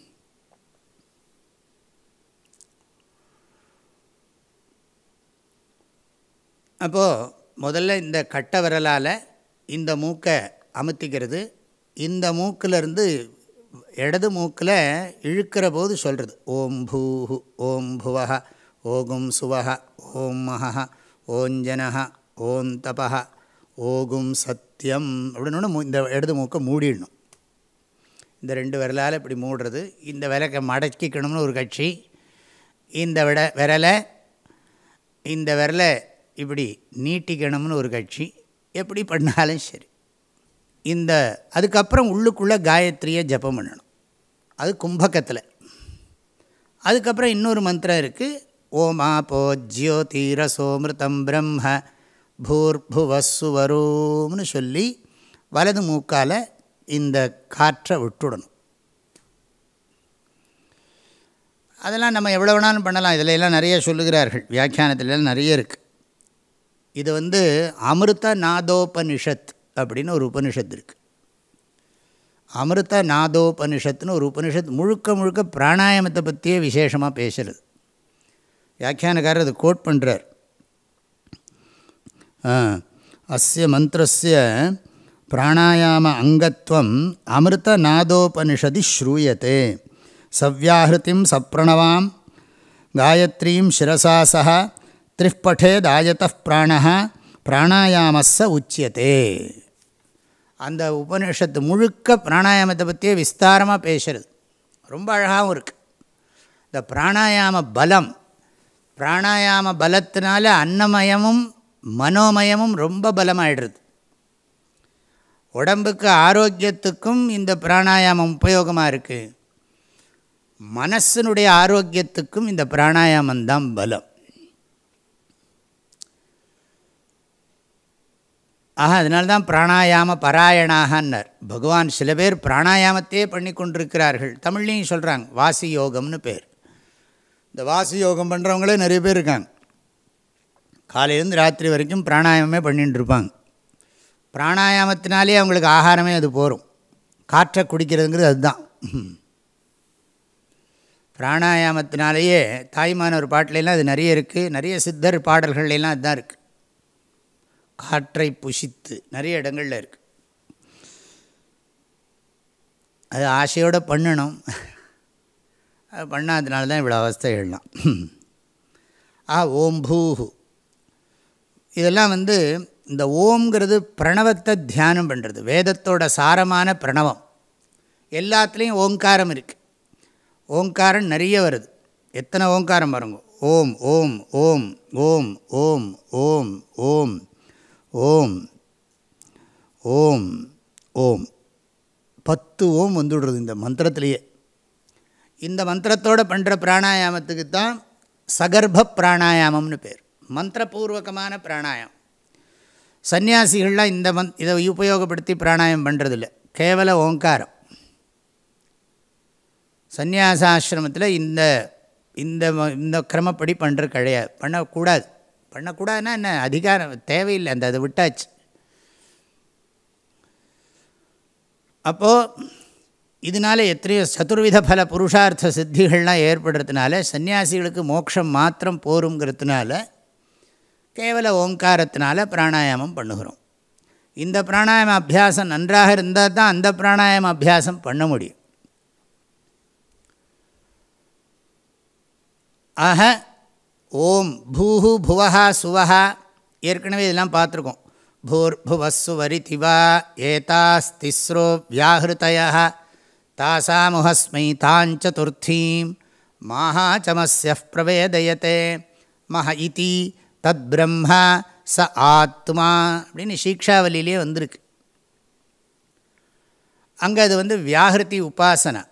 அப்போது முதல்ல இந்த கட்டை விரலால் இந்த மூக்கை அமுத்திக்கிறது. இந்த மூக்கிலேருந்து இடது மூக்கில் இழுக்கிற போது சொல்கிறது ஓம் பூஹு ஓம் புவஹ ஓகும் சுவஹ ஓம் மஹ ஓம் ஜனஹ ஓம் தபஹ ஓகும் சத்தியம் அப்படின்னு இந்த இடது மூக்கை மூடிடணும். இந்த ரெண்டு விரலால் இப்படி மூடுறது. இந்த விரலை மடக்கிக்கணும்னு ஒரு கட்சி, இந்த விட விரலை இந்த விரலை இப்படி நீட்டிக்கணும்னு ஒரு கட்சி. எப்படி பண்ணாலும் சரி. இந்த அதுக்கப்புறம் உள்ளுக்குள்ளே காயத்ரியை ஜபம் பண்ணணும். அது கும்பகத்தில். அதுக்கப்புறம் இன்னொரு மந்திரம் இருக்குது, ஓம் ஆபோ ஜ்யோதிரசோமிருதம் பிரம்ம பூர்புவஸ்ஸுவரோம்னு சொல்லி வலது மூக்கால் இந்த காற்றை விட்டுடணும். அதெல்லாம் நம்ம எவ்வளோ வேணாலும் பண்ணலாம். இதில் எல்லாம் நிறைய சொல்லுகிறார்கள், வியாக்கியானத்துலலாம் நிறைய இருக்குது. இது வந்து அமிர்த நாதோபனிஷத் அப்படின்னு ஒரு உபனிஷத்து இருக்குது. அமிர்த நாதோபனிஷத்துன்னு ஒரு உபனிஷத் முழுக்க முழுக்க பிராணாயாமத்தை பற்றியே விசேஷமாக பேசுகிறது. வியாக்கியானக்காரர் அது கோட் பண்ணுறார். அஸ்ய மந்திரஸ்ய பிராணாயாம அங்கத்வம் அமிர்த நாதோபனிஷதி ஸ்ரூயத்தே சவ்யாஹிருதிம் சப்ரணவாம் காயத்ரீம் சிரசா சஹ த்ரிஃபட்டேத் ஆயதः பிராணः பிராணாயாமஸ்ஸ உச்சியதே. அந்த உபனிஷத்து முழுக்க பிராணாயாமத்தை பற்றியே விஸ்தாரமாக பேசுகிறது. ரொம்ப அழகாகவும் இருக்குது. இந்த பிராணாயாம பலம், பிராணாயாம பலத்தினால அன்னமயமும் மனோமயமும் ரொம்ப பலமாயிடுறது. உடம்புக்கு ஆரோக்கியத்துக்கும் இந்த பிராணாயாமம் உபயோகமாக இருக்குது. மனசினுடைய ஆரோக்கியத்துக்கும் இந்த பிராணாயாமந்தான் பலம். ஆக அதனால்தான் பிராணாயாம பராயணாகன்னர் பகவான். சில பேர் பிராணாயாமத்தையே பண்ணி கொண்டிருக்கிறார்கள். தமிழ்லையும் சொல்கிறாங்க வாசி யோகம்னு பேர். இந்த வாசி யோகம் பண்ணுறவங்களே நிறைய பேர் இருக்காங்க. காலையிலேருந்து ராத்திரி வரைக்கும் பிராணாயாமமே பண்ணிகிட்டு இருப்பாங்க. பிராணாயாமத்தினாலே அவங்களுக்கு ஆகாரமே அது போகும். காற்றை குடிக்கிறதுங்கிறது அதுதான். பிராணாயாமத்தினாலேயே தாய்மான ஒரு பாட்டிலெல்லாம் அது நிறைய இருக்குது. நிறைய சித்தர் பாடல்கள்லாம் அதுதான் இருக்குது. காற்றை புசித்து நிறைய இடங்களில் இருக்குது. அது ஆசையோடு பண்ணணும். அது பண்ணாதனால தான் இவ்வளோ அவஸ்தை எழலாம். ஆ ஓம் பூஹு இதெல்லாம் வந்து இந்த ஓம்ங்கிறது பிரணவத்தை தியானம் பண்ணுறது. வேதத்தோட சாரமான பிரணவம். எல்லாத்துலேயும் ஓங்காரம் இருக்குது. ஓங்காரம் நிறைய வருது. எத்தனை ஓங்காரம் பாருங்க. ஓம் ஓம் ஓம் ஓம் ஓம் ஓம் ஓம் ஓம் ஓம் ஓம் பத்து ஓம் வந்துடுறது இந்த மந்திரத்திலேயே. இந்த மந்திரத்தோடு பண்ணுற பிராணாயாமத்துக்கு தான் சகர்ப்ப பிராணாயாமம்னு பேர். மந்திரபூர்வகமான பிராணாயாமம். சன்னியாசிகள்லாம் இந்த மந் இதை உபயோகப்படுத்தி பிராணாயாமம் பண்ணுறதில்ல, கேவல ஓங்காரம். சந்நியாசாசிரமத்தில் இந்த இந்த இந்த கிரமப்படி பண்ணுறது கிடையாது, பண்ணக்கூடாது. பண்ணக்கூடாதுன்னா என்ன, அதிகாரம் தேவையில்லை, அந்த அதை விட்டாச்சு. அப்போது இதனால் எத்தனையோ சதுர்வித பல புருஷார்த்த சித்திகள்லாம் ஏற்படுறதுனால சன்னியாசிகளுக்கு மோட்சம் மாத்திரம் போருங்கிறதுனால கேவல ஓங்காரத்தினால பிராணாயாமம் பண்ணுகிறோம். இந்த பிராணாயாம அபியாசம் நன்றாக இருந்தால் தான் அந்த பிராணாயாம அபியாசம் பண்ண முடியும். ஆக ஓம் பூஹு புவஹா சுவஹா ஏற்கனவே இதெல்லாம் பார்த்துருக்கோம். பூர் புவஸ்ஸு வரிதிவா ஏதாஸ்திஸ்ரோ வியாஹிருதயः தாசாமுஹஸ்மை தாஞ்சதுர்த்தீம் மாஹாச்சமஸ்யः பிரவேதயதே மஹ இதி தத் பிரம்ம ச ஆத்மா அப்படின்னு சீக்ஷாவலியிலே வந்திருக்கு. அங்கே அது வந்து வியாஹிருதி உபாசனா.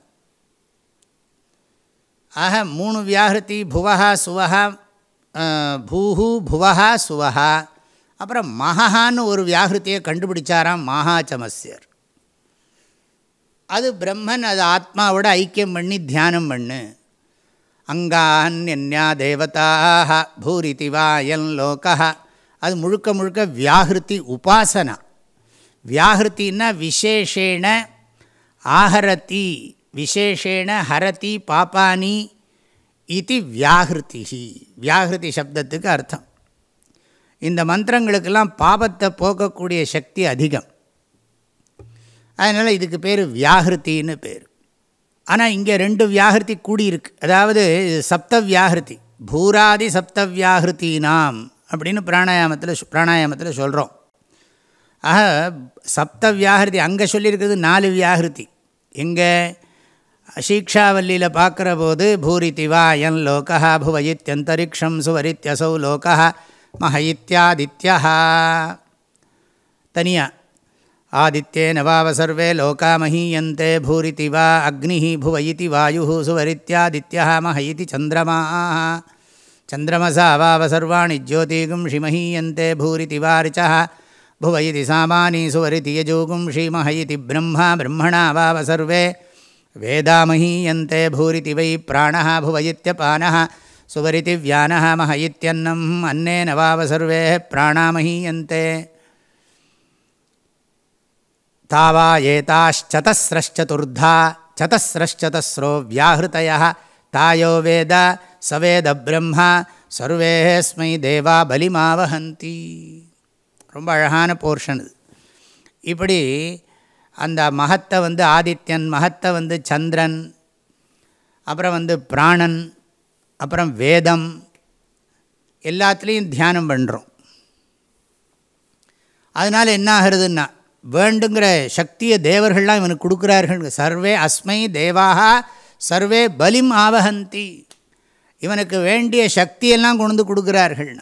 ஆக மூணு வியாஹிருதி புவஹா சுவஹா, பூஹு புவஹா சுவஹா. அப்புறம் மகான்னு ஒரு வியாஹிருத்தியை கண்டுபிடிச்சாராம் மகாச்சமஸ்யர். அது பிரம்மன், அது ஆத்மாவோட ஐக்கியம் பண்ணி தியானம் பண்ணு. அங்கான்யா தேவதாக பூரிதிவாயன் லோகா. அது முழுக்க முழுக்க வியாஹிருதி உபாசனா. வியாஹிருத்தின்னா விசேஷேண ஆஹரதி, விசேஷேண ஹரதி பாபானி இது வியாஹிருதி. வியாஹிருதி சப்தத்துக்கு அர்த்தம். இந்த மந்திரங்களுக்கெல்லாம் பாபத்தை போக்கக்கூடிய சக்தி அதிகம். அதனால் இதுக்கு பேர் வியாஹிருத்தின்னு பேர். ஆனால் இங்கே ரெண்டு வியாஹிருதி கூடியிருக்கு. அதாவது சப்த வியாஹிருதி, பூராதி சப்த வியாஹிருத்தினாம் அப்படின்னு பிராணாயாமத்தில் பிராணாயாமத்தில் சொல்கிறோம். ஆக சப்த வியாஹிருதி அங்கே சொல்லியிருக்கிறது நாலு வியாஹிருதி. எங்கே சீக்ஷாவல்லியில் பார்க்குற போது பூரிதிவா யன் லோகா புவயித்யந்தரிக்ஷம் சுவரித்யசௌ லோகா மஹ இத்யாதித்யா. தனியாக ஆதித்யேன வாவ சர்வே லோகா மஹீயந்தே பூரிதிவா அக்னிஹ புவ இதி வாயுः சுவரித்யாதித்யः மஹ இதி சந்திரமாः சந்திரமசா வாவ சர்வாணி ஜோதிகும்ஷி மஹீயந்தே பூரிதிவா ரிச்சः புவ இதி சாமானி சுவரிதி யஜோகும்ஷி மஹ இதி பிரம்மா பிரம்மணா வாவ சர்வே வேதா மஹீயந்தே பூரிதி வை பிராணः புவ இத்யபானः சுவரிதி வியானः மஹ இத்யன்னம் அன்னேன வாவ சர்வே பிராணா மஹீயந்தே தாவா ஏதாச்சதஸ்ரச்சதுர்தா சதஸ்ரச்சதஸ்ரோ வியாஹிருதயः தாயோ வேத சவேத பிரம்மா சர்வேஸ்மை தேவா பலிமாவஹந்தி. ரொம்ப அழகான போர்ஷன் இது. இப்படி அந்த மகத்தை வந்து ஆதித்யன், மகத்தை வந்து சந்திரன், அப்புறம் வந்து பிராணன், அப்புறம் வேதம், எல்லாத்துலேயும் தியானம் பண்ணுறோம். அதனால் என்ன ஆகிறதுன்னா வேண்டுங்கிற சக்தியை தேவர்கள்லாம் இவனுக்கு கொடுக்குறார்கள். Survey அஸ்மை தேவாக survey பலிம் ஆவஹந்தி. இவனுக்கு வேண்டிய சக்தியெல்லாம் கொண்டு வந்து கொடுக்குறார்கள்னா.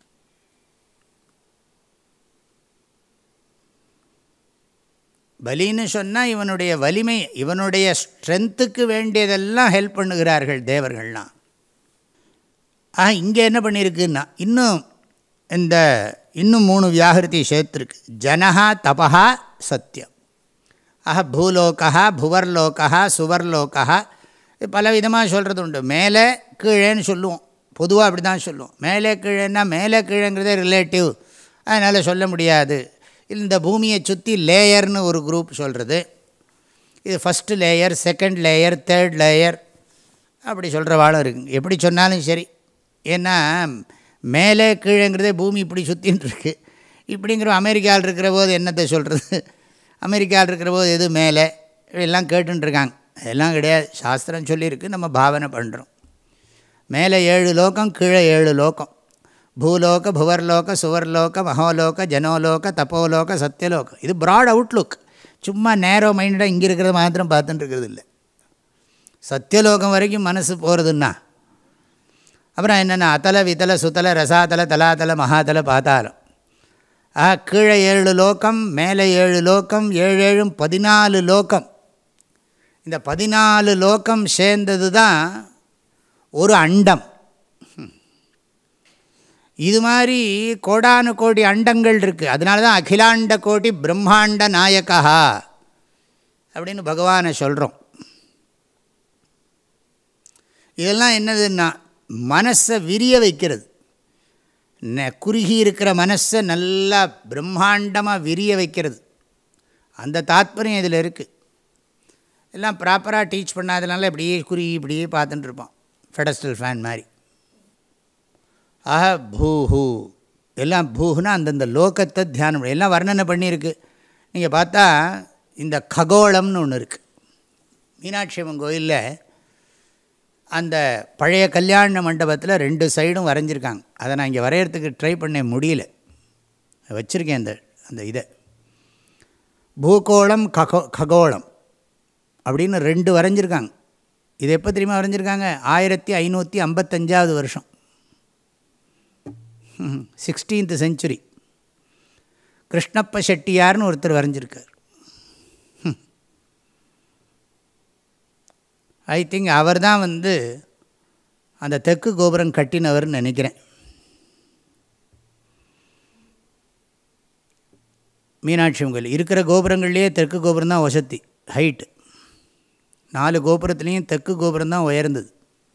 பலின்னு சொன்னால் இவனுடைய வலிமை, இவனுடைய ஸ்ட்ரென்த்துக்கு வேண்டியதெல்லாம் ஹெல்ப் பண்ணுகிறார்கள் தேவர்கள்லாம். ஆ இங்கே என்ன பண்ணியிருக்குன்னா இன்னும் இந்த இன்னும் மூணு வியாஹிருதி சேர்த்துருக்கு. ஜனஹா தபஹா சத்தியம். ஆஹா பூலோகா புவர்லோகா சுவர்லோகா பல விதமாக சொல்கிறது உண்டு. மேலே கீழேன்னு சொல்லுவோம், பொதுவாக அப்படி தான் சொல்லுவோம். மேலே கீழேன்னா மேலே கீழேங்கிறதே ரிலேட்டிவ், அதனால் சொல்ல முடியாது. இந்த பூமியை சுற்றி லேயர்னு ஒரு குரூப் சொல்கிறது. இது first layer, second layer, third layer அப்படி சொல்கிறவாளும் இருக்குங்க. எப்படி சொன்னாலும் சரி. ஏன்னா மேலே கீழேங்கிறதே பூமி இப்படி சுற்றின்னு இருக்குது. இப்படிங்கிற அமெரிக்காவில் இருக்கிற போது என்னத்தை சொல்கிறது, அமெரிக்காவில் இருக்கிற போது எது மேலே எல்லாம் கேட்டுருக்காங்க. அதெல்லாம் கிடையாது, சாஸ்திரம் சொல்லியிருக்கு, நம்ம பாவனை பண்ணுறோம். மேலே ஏழு லோகம், கீழே ஏழு லோகம். பூலோக புவர்லோக சுவர்லோக மகோலோக ஜனோலோக தப்போலோக சத்தியலோகம். இது ப்ராட் அவுட்லுக். சும்மா நேரோ மைண்டடாக இங்கே இருக்கிறத மாத்திரம் பார்த்துட்டு இருக்கிறது இல்லை. சத்தியலோகம் வரைக்கும் மனசு போகிறதுன்னா அப்புறம் என்னென்னா அதல விதல சுதல ரசாதல தலாதல மகாதல பாதாளம். ஆ கீழே ஏழு லோகம், மேலே ஏழு லோகம், ஏழு ஏழும் பதினாலு லோகம். இந்த பதினாலு லோகம் சேர்ந்தது தான் ஒரு அண்டம். இது மாதிரி கோடானு கோடி அண்டங்கள் இருக்குது. அதனால தான் அகிலாண்ட கோடி பிரம்மாண்ட நாயக்கா அப்படின்னு பகவானை சொல்கிறோம். இதெல்லாம் என்னதுன்னா மனசை விரிய வைக்கிறது. குறுகி இருக்கிற மனசை நல்லா பிரம்மாண்டமாக விரிய வைக்கிறது. அந்த தாத்பரியம் இதில் இருக்குது. எல்லாம் ப்ராப்பராக டீச் பண்ணாதனால இப்படியே குறுகி இப்படியே பார்த்துட்டு இருப்பான், ஃபெடஸ்டல் ஃபேன் மாதிரி. ஆஹ பூஹு எல்லாம் பூஹுனா அந்தந்த லோகத்தை தியானம் எல்லாம் வர்ணனை பண்ணியிருக்கு. நீங்கள் பார்த்தா இந்த ககோளம்னு ஒன்று இருக்குது மீனாட்சி அம்மன் கோயிலில். அந்த பழைய கல்யாண மண்டபத்தில் ரெண்டு சைடும் வரைஞ்சிருக்காங்க. அதை நான் இங்கே வரைகிறதுக்கு ட்ரை பண்ண முடியல, வச்சுருக்கேன் அந்த அந்த இதை. பூகோளம் ககோ ககோளம் அப்படின்னு ரெண்டு வரைஞ்சிருக்காங்க. இது எப்போ தெரியுமா வரைஞ்சிருக்காங்க? ஆயிரத்தி ஐநூற்றி ஐம்பத்தஞ்சாவது வருஷம், சிக்ஸ்டீன்த் செஞ்சுரி. கிருஷ்ணப்ப செட்டியார்னு ஒருத்தர் வரைஞ்சிருக்கார். ஐ திங்க் அவர் தான் வந்து அந்த தெற்கு கோபுரம் கட்டினவர்னு நினைக்கிறேன். மீனாட்சி கோயில் இருக்கிற கோபுரங்கள்லேயே தெற்கு கோபுரம் தான் வசதி ஹைட்டு. நாலு கோபுரத்துலேயும் தெற்கு கோபுரம் தான் உயர்ந்தது.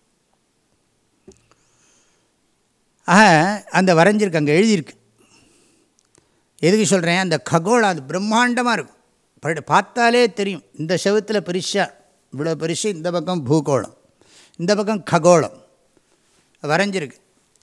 ஆக அந்த வரைஞ்சிருக்கு, அங்கே எழுதியிருக்கு. எதுக்கு சொல்கிறேன்? அந்த ககோளம் அது பிரம்மாண்டமாக இருக்கும், பட் பார்த்தாலே தெரியும். இந்த செவத்தில் பெருசாக இவ்வளோ பெருசு, இந்த பக்கம் பூகோளம், இந்த பக்கம் ககோளம் வரைஞ்சிருக்கு.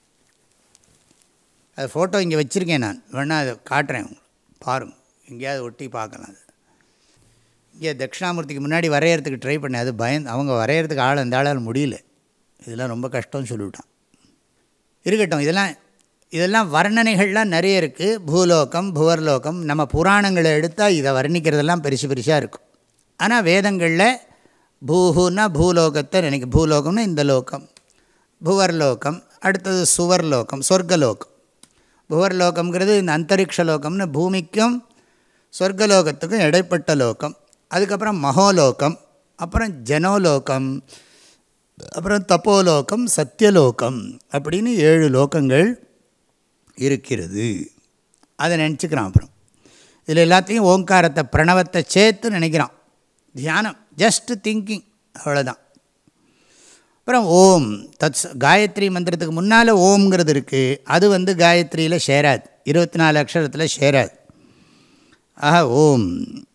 அது ஃபோட்டோ இங்கே வச்சுருக்கேன் நான், வேணால் அதை காட்டுறேன் உங்களுக்கு பாருங்கள், எங்கேயாவது ஒட்டி பார்க்கலாம். அது இங்கே தட்சிணாமூர்த்திக்கு முன்னாடி வரைகிறதுக்கு ட்ரை பண்ணேன், அது பயந்து அவங்க வரைகிறதுக்கு ஆள் அந்த ஆளால் முடியல, இதெல்லாம் ரொம்ப கஷ்டம்னு சொல்லிவிட்டான். இருக்கட்டும், இதெல்லாம் இதெல்லாம் வர்ணனைகள்லாம் நிறைய இருக்குது. பூலோகம் புவர்லோகம் நம்ம புராணங்களை எடுத்தால் இதை வர்ணிக்கிறதெல்லாம் பெருசு பெருசாக இருக்கும். ஆனால் வேதங்களில் பூஹுன்னா பூலோகத்தை நினைக்க, பூலோகம்னா இந்த லோகம், புவர்லோகம், அடுத்தது சுவர்லோகம் சொர்க்கலோகம். புவர்லோகம்ங்கிறது இந்த அந்தரிக்ஷ லோகம்னு பூமிக்கும் சொர்க்கலோகத்துக்கும் இடைப்பட்ட லோகம். அதுக்கப்புறம் மகோலோகம், அப்புறம் ஜனோலோகம், அப்புறம் தப்போலோகம், சத்தியலோகம் அப்படின்னு ஏழு லோகங்கள் இருக்கிறது. அதை நினச்சிக்கிறான். அப்புறம் இதில் எல்லாத்தையும் ஓங்காரத்தை பிரணவத்தை சேர்த்து நினைக்கிறான். தியானம், ஜஸ்ட் திங்கிங், அவ்வளோதான். அப்புறம் ஓம் தத் காயத்ரி மந்திரத்துக்கு முன்னால் ஓம்ங்கிறது இருக்குது. அது வந்து காயத்ரியில் சேராது, இருபத்தி நாலு அக்ஷரத்தில் சேராது. ஆஹா ஓம்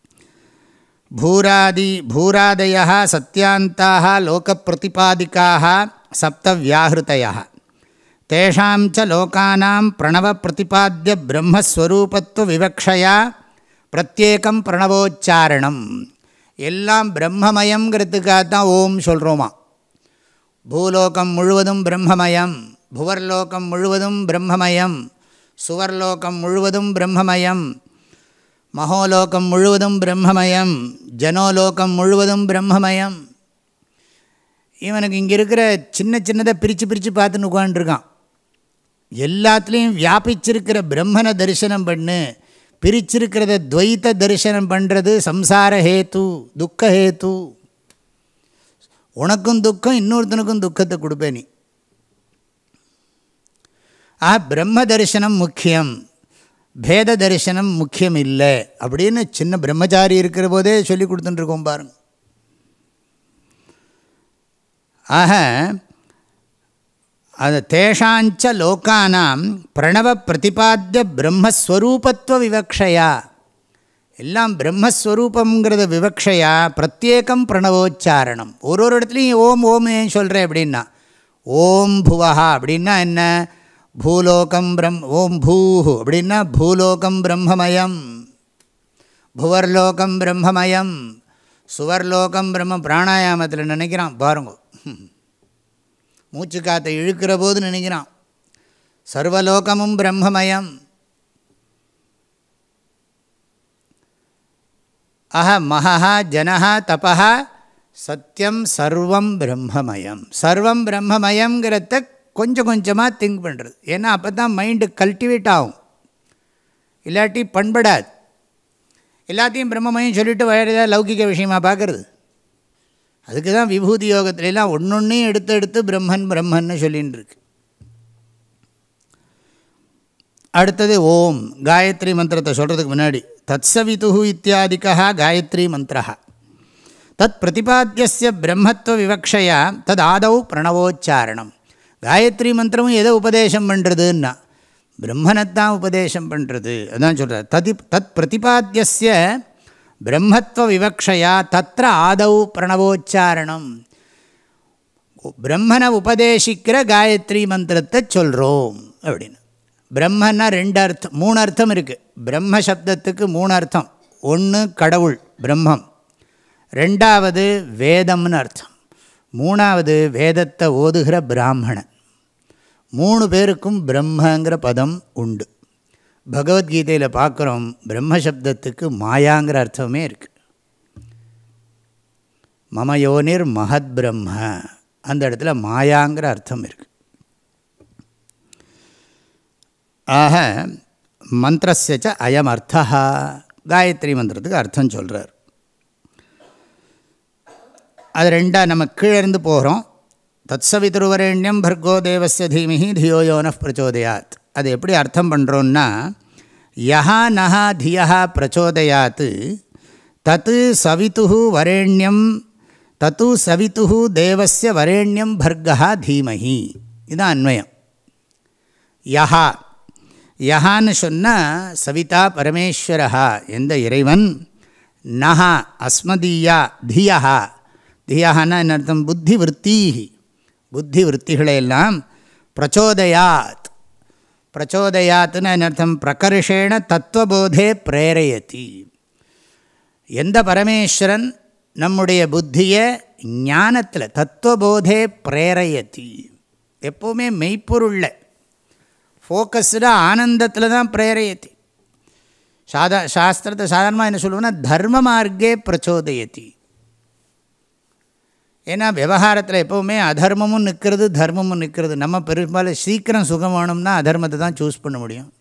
பூராதி பூராதய சத்யாந்தாக லோக பிரதிபாதிக்காக சப்த வியாஹிருதய தேஷாம் ச லோகானாம் பிரணவ பிரதிபாத்திய பிரம்மஸ்வரூபத்துவ விவக்ஷயா பிரத்யேகம் பிரணவோச்சாரணம். எல்லாம் பிரம்மமயங்கிறதுக்காக தான் ஓம் சொல்கிறோமா. பூலோகம் முழுவதும் பிரம்மமயம், புவர்லோகம் முழுவதும் பிரம்மமயம், சுவர்லோகம் முழுவதும் பிரம்மமயம், மகோலோகம் முழுவதும் பிரம்மமயம், ஜனோலோகம் முழுவதும் பிரம்மமயம். இவனுக்கு இங்கே இருக்கிற சின்ன சின்னதை பிரித்து பிரித்து பார்த்துன்னு உட்காந்துருக்கான். எல்லாத்துலேயும் வியாபிச்சிருக்கிற பிரம்மனை தரிசனம் பண்ணு. பிரிச்சிருக்கிறத துவைத்த தரிசனம் பண்ணுறது சம்சார ஹேத்து, துக்க ஹேத்து. உனக்கும் துக்கம், இன்னொருத்தனுக்கும் துக்கத்தை கொடுப்பே நீ. ஆ பிரம்ம தரிசனம் முக்கியம், பேத தரிசனம் முக்கியம் இல்லை அப்படின்னு சின்ன பிரம்மச்சாரி இருக்கிற போதே சொல்லி கொடுத்துட்டுருக்கோம் பாருங்க. ஆக அது தேஷாஞ்ச லோகானாம் பிரணவ பிரதிபாத்திய பிரம்மஸ்வரூபத்துவ விவக்ஷயா, எல்லாம் பிரம்மஸ்வரூபங்கிறத விவக்ஷயா பிரத்யேகம் பிரணவோச்சாரணம். ஒரு ஒரு இடத்துலையும் ஓம் ஓம் ஏன் சொல்கிறேன் அப்படின்னா, ஓம் புவஹா அப்படின்னா என்ன, பூலோகம் பிரம் ஓம் பூஹு அப்படின்னா பூலோகம் பிரம்மமயம், புவர்லோகம் பிரம்மமயம், சுவர்லோகம் பிரம்ம. பிராணாயாமத்தில் நினைக்கிறான் பாருங்க, மூச்சு காற்றை இழுக்கிற போது நினைக்கிறான் சர்வலோகமும் பிரம்மமயம். அஹ மகா ஜனஹா தபஹா சத்தியம் சர்வம் பிரம்மமயம். சர்வம் பிரம்மமயங்கிறத கொஞ்சம் கொஞ்சமாக திங்க் பண்ணுறது. ஏன்னா அப்போ தான் மைண்டு கல்டிவேட் ஆகும், இல்லாட்டி பண்படாது. எல்லாத்தையும் பிரம்மமயம் சொல்லிவிட்டு வேறு ஏதாவது லௌகிக விஷயமாக பார்க்குறது. அதுக்கு தான் விபூதி யோகத்துலாம் ஒன்று ஒன்றையும் எடுத்து எடுத்து பிரம்மன் பிரம்மன்னு சொல்லின்னு இருக்கு. அடுத்தது ஓம் காயத்ரி மந்திரத்தை சொல்கிறதுக்கு முன்னாடி தத்சவிது இத்தியாதிக்கா காயத்ரி மந்திரா தத் பிரதிபாத்திய பிரம்மத்துவ விவக்ஷயா தத் ஆதௌ பிரணவோச்சாரணம். காயத்ரி மந்திரமும் எதை உபதேசம் பண்ணுறதுன்னா பிரம்மனைத்தான் உபதேசம் பண்ணுறது. அதுதான் சொல்கிறார். ததி தத் பிரதிபாத்திய பிரம்மத்துவ விவக்ஷயா தத்ர ஆதௌ பிரணவோச்சாரணம். பிரம்மனை உபதேசிக்கிற காயத்ரி மந்திரத்தை சொல்கிறோம் அப்படின்னு. பிரம்மன்னா ரெண்டு அர்த்தம் மூணு அர்த்தம் இருக்குது. பிரம்ம சப்தத்துக்கு மூணு அர்த்தம். ஒன்று கடவுள் பிரம்மம், ரெண்டாவது வேதம்னு அர்த்தம், மூணாவது வேதத்தை ஓதுகிற பிராமணன். மூணு பேருக்கும் பிரம்மங்கிற பதம் உண்டு. பகவத்கீதையில் பார்க்குறோம் பிரம்மசப்தத்துக்கு மாயாங்கிற அர்த்தமே இருக்குது. மமயோனிர் மகத் பிரம்ம, அந்த இடத்துல மாயாங்கிற அர்த்தம் இருக்குது. ஆக மந்திரஸ்ய அயம் அர்த்தா, காயத்ரி மந்திரத்துக்கு அர்த்தம் சொல்கிறார். அது ரெண்டாக நம்ம கீழிருந்து போகிறோம். தத்சவிதுர்வரேண்யம் பர்கோ தேவஸ்ய தீமிஹி தியோ யோனஃப் பிரச்சோதயாத். அது எப்படி அர்த்தம் பண்ணுறோன்னா, யஹா நஹா தியா பிரச்சோதயாத் தத்து சவிதுஹு வரேண்யம் தத்து சவிதுஹு தேவஸ்ய வரேண்யம் பர்கா தீமஹி. இதுதான் அன்வயம். யஹா, யஹான்னு சொன்னால் சவிதா பரமேஸ்வரஹா, எந்த இறைவன், நஹா அஸ்மதீயா தியா, தியான்னா என்ன அர்த்தம், புத்தி விருத்தீஹி, புத்தி விருத்திகளையெல்லாம் பிரச்சோதயாத், பிரச்சோதயாத்னு என்ன அர்த்தம், பிரகர்ஷேண தத்துவபோதே பிரேரயதி. எந்த பரமேஸ்வரன் நம்முடைய புத்தியை ஞானத்தில் தத்துவபோதே பிரேரயதி, எப்போவுமே மெய்ப்பொருளில் ஃபோக்கஸ்டாக ஆனந்தத்தில் தான் பிரேரயதி. சாதா சாஸ்திரத்தை சாதாரணமாக என்ன சொல்லுவோன்னா தர்ம மார்க்கே பிரச்சோதயதி. ஏன்னா விவகாரத்தில் எப்போவுமே அதர்மமும் நிற்கிறது தர்மமும் நிற்கிறது. நம்ம பெரும்பாலும் சீக்கிரம் சுகம் வேணும்னா அதர்மத்தை தான் சூஸ் பண்ண முடியும்.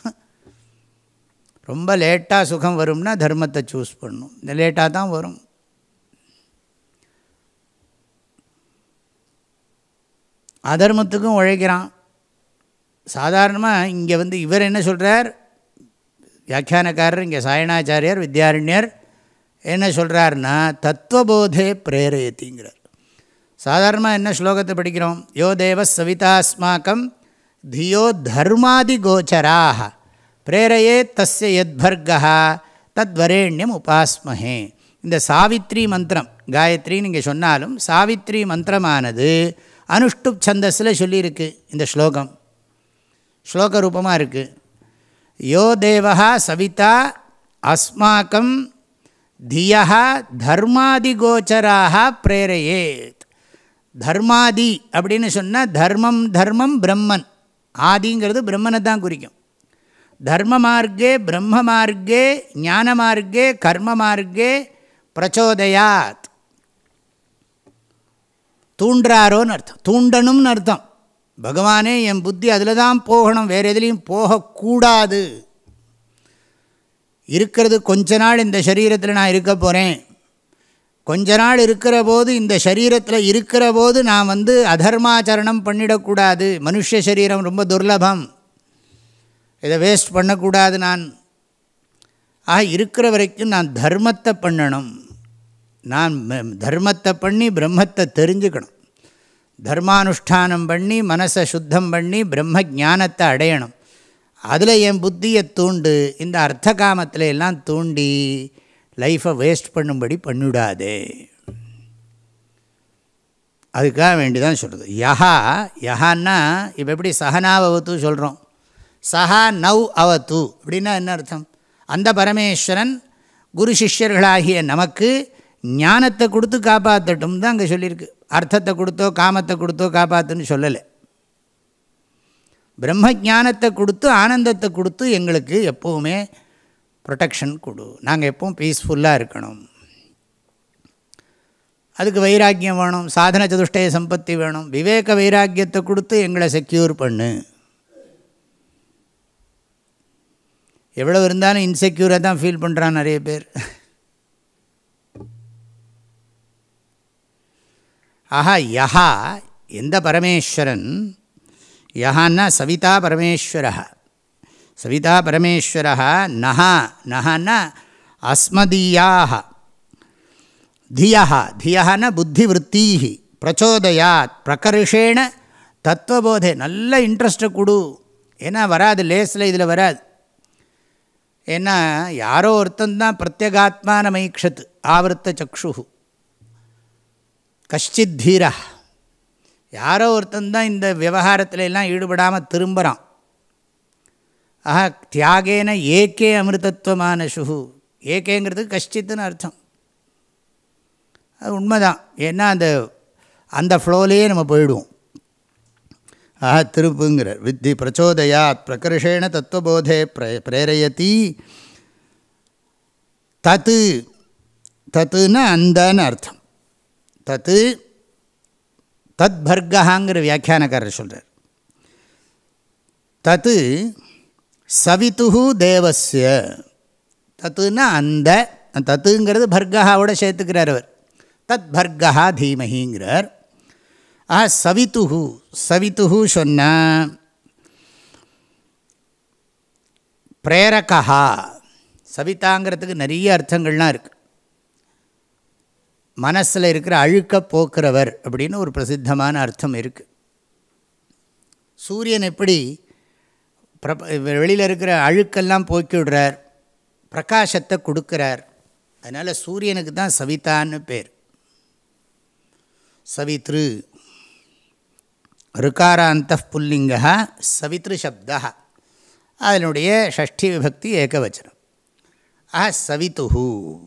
ரொம்ப லேட்டாக சுகம் வரும்னா தர்மத்தை சூஸ் பண்ணணும். இந்த லேட்டாக தான் வரும். அதர்மத்துக்கும் உழைக்கிறான். சாதாரணமாக இங்கே வந்து இவர் என்ன சொல்கிறார், வியாக்கியானக்காரர் இங்கே சாயணாச்சாரியார் வித்யாரண்யர் என்ன சொல்கிறார்னா தத்துவபோதே பிரேரயத்திங்கிறார். சாதாரணமாக என்ன ஸ்லோகத்தை படிக்கிறோம், யோ தேவ சவிதாஸ்மாக்கம் தியோ தர்மாதி கோச்சராக பிரேரையே தஸ்ய யத்பர்கா தத்வரேண்யம் உபாஸ்மஹே. இந்த சாவித்ரி மந்திரம், காயத்ரின்னு இங்கே சொன்னாலும் சாவித்ரி மந்திரமானது அனுஷ்டுப் சந்தஸில் சொல்லியிருக்கு. இந்த ஸ்லோகம் ஸ்லோக ரூபமாக இருக்குது. யோ தேவா சவிதா அஸ்மாக்கம் தியா தர்மாதி கோச்சராக பிரேரையேத். தர்மாதி அப்படின்னு சொன்னால் தர்மம் தர்மம் பிரம்மன், ஆதிங்கிறது பிரம்மனை தான் குறிக்கும். தர்ம மார்க்கே பிரம்ம மார்க்கே ஞான மார்க்கே கர்ம மார்க்கே பிரச்சோதயாத். தூண்டுறாரோன்னு அர்த்தம், தூண்டணும்னு அர்த்தம். பகவானே என் புத்தி அதில் தான் போகணும், வேறு எதுலேயும் போகக்கூடாது. இருக்கிறது கொஞ்ச நாள் இந்த சரீரத்தில் நான் இருக்க போகிறேன், கொஞ்ச நாள் இருக்கிற போது இந்த சரீரத்தில் இருக்கிற போது நான் வந்து அதர்மாச்சரணம் பண்ணிடக்கூடாது. மனுஷ சரீரம் ரொம்ப துர்லபம், இதை வேஸ்ட் பண்ணக்கூடாது. நான் ஆக இருக்கிற வரைக்கும் நான் தர்மத்தை பண்ணணும். நான் தர்மத்தை பண்ணி பிரம்மத்தை தெரிஞ்சுக்கணும். தர்மானுஷ்டானம் பண்ணி மனசை சுத்தம் பண்ணி பிரம்ம ஞானத்தை அடையணும். அதில் என் புத்தியை தூண்டு, இந்த அர்த்த காமத்தில் எல்லாம் தூண்டி லைஃப்பை வேஸ்ட் பண்ணும்படி பண்ணிவிடாதே. அதுக்காக வேண்டி தான் சொல்கிறது. யஹா, யஹான்னா இப்போ எப்படி சஹனாவத்து சொல்கிறோம், சஹா நவ் அவத்து அப்படின்னா என்ன அர்த்தம், அந்த பரமேஸ்வரன் குரு சிஷ்யர்களாகிய நமக்கு ஞானத்தை கொடுத்து காப்பாற்றட்டும் தான் அங்கே சொல்லியிருக்கு. அர்த்தத்தை கொடுத்தோ காமத்தை கொடுத்தோ காப்பாற்றுன்னு சொல்லலை. பிரம்ம ஞானத்தை கொடுத்து ஆனந்தத்தை கொடுத்து எங்களுக்கு எப்போவுமே ப்ரொடெக்ஷன் கொடு, நாங்கள் எப்பவும் பீஸ்ஃபுல்லாக இருக்கணும். அதுக்கு வைராக்கியம் வேணும், சாதன சதுஷ்டய சம்பத்தி வேணும், விவேக வைராக்கியத்தை கொடுத்து எங்களை செக்யூர் பண்ணு. எவ்வளோ இருந்தாலும் இன்செக்யூராக தான் ஃபீல் பண்ணுறான் நிறைய பேர். ஆஹா, யஹா எந்த பரமேஸ்வரன், யஹான்னா சவிதா பரமேஸ்வரः, சவிதா பரமேஸ்வரः. நஹா, நஹான்னா அஸ்மதீயாக, தியஹ, தியஹன புத்திவிருத்தீஹி, பிரச்சோதயாத் பிரகர்ஷேண தத்துவபோதே. நல்ல இன்ட்ரெஸ்ட்டை கொடு, ஏன்னா வராது லேஸில் இதில் வராது. ஏன்னா யாரோ ஒருத்தந்தான் பிரத்யேகாத்மான மைக்ஷத் ஆவர்த்த சக்ஷு கஷ்டித் தீரா, யாரோ ஒருத்தந்தான் இந்த விவகாரத்தில் எல்லாம் ஈடுபடாமல் திரும்புகிறான். ஆஹா தியாகேன ஏகே அமிர்தத்வமானசு. ஏகேங்கிறதுக்கு கஷ்டித்துன்னு அர்த்தம். அது உண்மைதான். ஏன்னா அந்த அந்த ஃப்ளோலேயே நம்ம போயிடுவோம். ஆஹா திருப்புங்கிறார். வித்தி பிரச்சோதயாத் பிரகர்ஷேண தத்துவபோதே பிரே பிரேரயதி தத்து. தத்துன்னா அந்தன்னு அர்த்தம். தத்து தத் பர்கஹாங்கிற வியாக்கியானக்காரர் சொல்கிறார். தத்து சவிதுஹு தேவஸ்ய. தத்துன்னா அந்த. தத்துங்கிறது பர்கஹாவோட சேர்த்துக்கிறார் அவர். தத் பர்கஹா தீமஹிங்கிறார். ஆஹா சவிதுஹு. சவிதுஹு சொன்னால் பிரேரகா. சவிதாங்கிறதுக்கு நிறைய அர்த்தங்கள்லாம் இருக்குது. மனசில் இருக்கிற அழுக்க போக்குறவர் அப்படின்னு ஒரு பிரசித்தமான அர்த்தம் இருக்குது. சூரியன் எப்படி பிர வெளியில் இருக்கிற அழுக்கெல்லாம் போக்கி விடுறார், பிரகாசத்தை கொடுக்குறார். அதனால் சூரியனுக்கு தான் சவிதான்னு பேர். சவித்ரு ருகாராந்த புல்லிங்கா சவித்ரு சப்தா. அதனுடைய ஷஷ்டி விபக்தி ஏகவச்சனம். ஆ சவிதுஹு.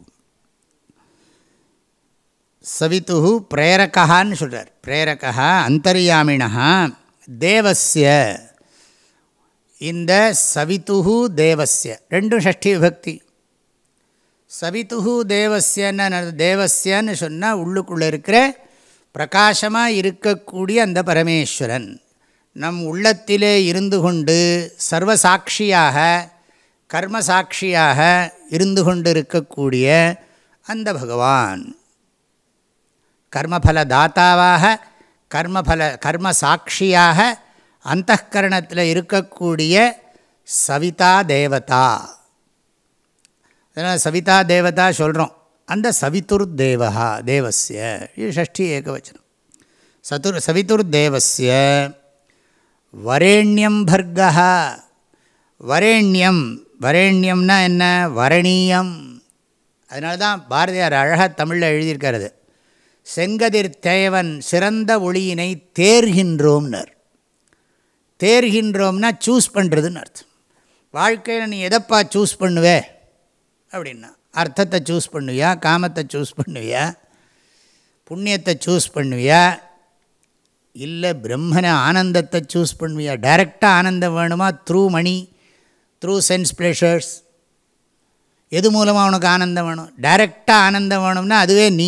சவிதுஹு பிரேரகான்னு சொல்கிறார். பிரேரகா அந்தர்யாமிணா தேவஸ்ய. இந்த சவிதுஹு தேவஸ்ய ரெண்டும் ஷஷ்டி விபக்தி. சவிதுஹு தேவஸ்யன்னு தேவஸ்யன்னு சொன்னால் உள்ளுக்குள்ளே இருக்கிற பிரகாசமாக இருக்கக்கூடிய அந்த பரமேஸ்வரன் நம் உள்ளத்திலே இருந்து கொண்டு சர்வசாட்சியாக கர்மசாட்சியாக இருந்து கொண்டு இருக்கக்கூடிய அந்த பகவான், கர்மபல தாத்தாவாக கர்மபல கர்ம சாட்சியாக அந்தఃகரணத்தில் இருக்கக்கூடிய சவிதா தேவதா. அதனால் சவிதா தேவதா சொல்கிறோம். அந்த சவிதுர் தேவா தேவஸ்ய இது ஷஷ்டி ஏகவச்சனம். சதுர் சவிதுர் தேவஸ்ய வரேண்யம் பர்கா. வரேண்யம். வரேண்யம்னா என்ன? வரணியம். அதனால தான் பாரதியார் அழகாக தமிழில் எழுதியிருக்கிறது. செங்கதிர் தேவன் சிறந்த ஒளியினை தேர்கின்றோம்னர். தேர்கின்றோம்னா சூஸ் பண்ணுறதுன்னு அர்த்தம். வாழ்க்கையில் நீ எதைப்பா சூஸ் பண்ணுவே அப்படின்னா, அர்த்தத்தை சூஸ் பண்ணுவியா, காமத்தை சூஸ் பண்ணுவியா, புண்ணியத்தை சூஸ் பண்ணுவியா, இல்லை பிரம்மன ஆனந்தத்தை சூஸ் பண்ணுவியா? டைரெக்டாக ஆனந்தம் வேணுமா, through money, through sense pleasures? எது மூலமாக உனக்கு ஆனந்தம் வேணும்? டைரெக்டாக ஆனந்தம் வேணும்னா அதுவே நீ.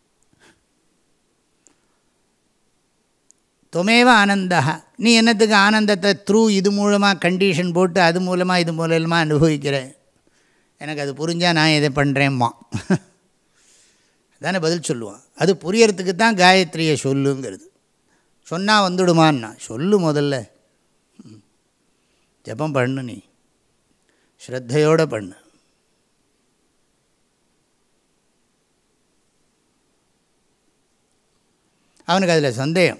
துமேவ ஆனந்தா. நீ என்னத்துக்கு ஆனந்தத்தை த்ரூ இது மூலமாக கண்டிஷன் போட்டு அது மூலமாக இது மூலமாக அனுபவிக்கிறேன்? எனக்கு அது புரிஞ்சால் நான் இதை பண்ணுறேம்மா தானே பதில் சொல்லுவான். அது புரியறதுக்கு தான் காயத்ரியை சொல்லுங்கிறது. சொன்னால் வந்துடுமான்னா சொல்லு, முதல்ல ஜபம் பண்ணு, நீ ஸ்ரத்தையோடு பண்ணு. அவனுக்கு அதில் சந்தேகம்.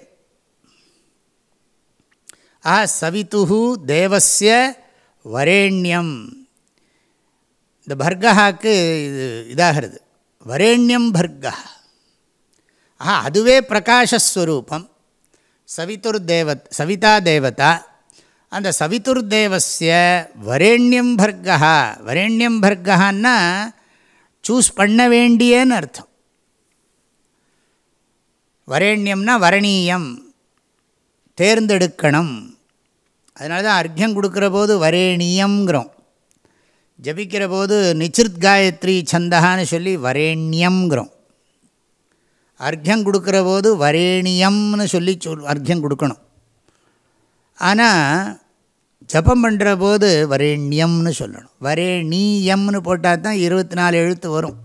ஆ சவிதுஹு தேவஸ்ய வரேண்யம். இந்த பர்காக்கு இது இதாகிறது. வரேண்யம் பர்கா. ஆஹா அதுவே பிரகாஷஸ்வரூபம். சவிதுர் தேவ சவிதா தேவதா. அந்த சவிதுர் தேவஸ்ய வரேண்யம் பர்கா. வரேண்யம் பர்கான்னா சூஸ் பண்ண வேண்டியன்னு அர்த்தம். வரேண்யம்னா வரணியம், தேர்ந்தெடுக்கணும். அதனால தான் அர்க்கியம் கொடுக்குற போது வரேணியம்ங்கிறோம். ஜபிக்கிற போது நிச்சித் காயத்ரி சந்தகான்னு சொல்லி வரேண்யம்ங்கிறோம். அர்க்கியம் கொடுக்குற போது வரேணியம்னு சொல்லி சொல் அர்க்கியம் கொடுக்கணும். ஆனால் ஜபம் பண்ணுற போது வரேண்யம்னு சொல்லணும். வரேணீயம்னு போட்டால் தான் இருபத்தி நாலு எழுத்து வரும்.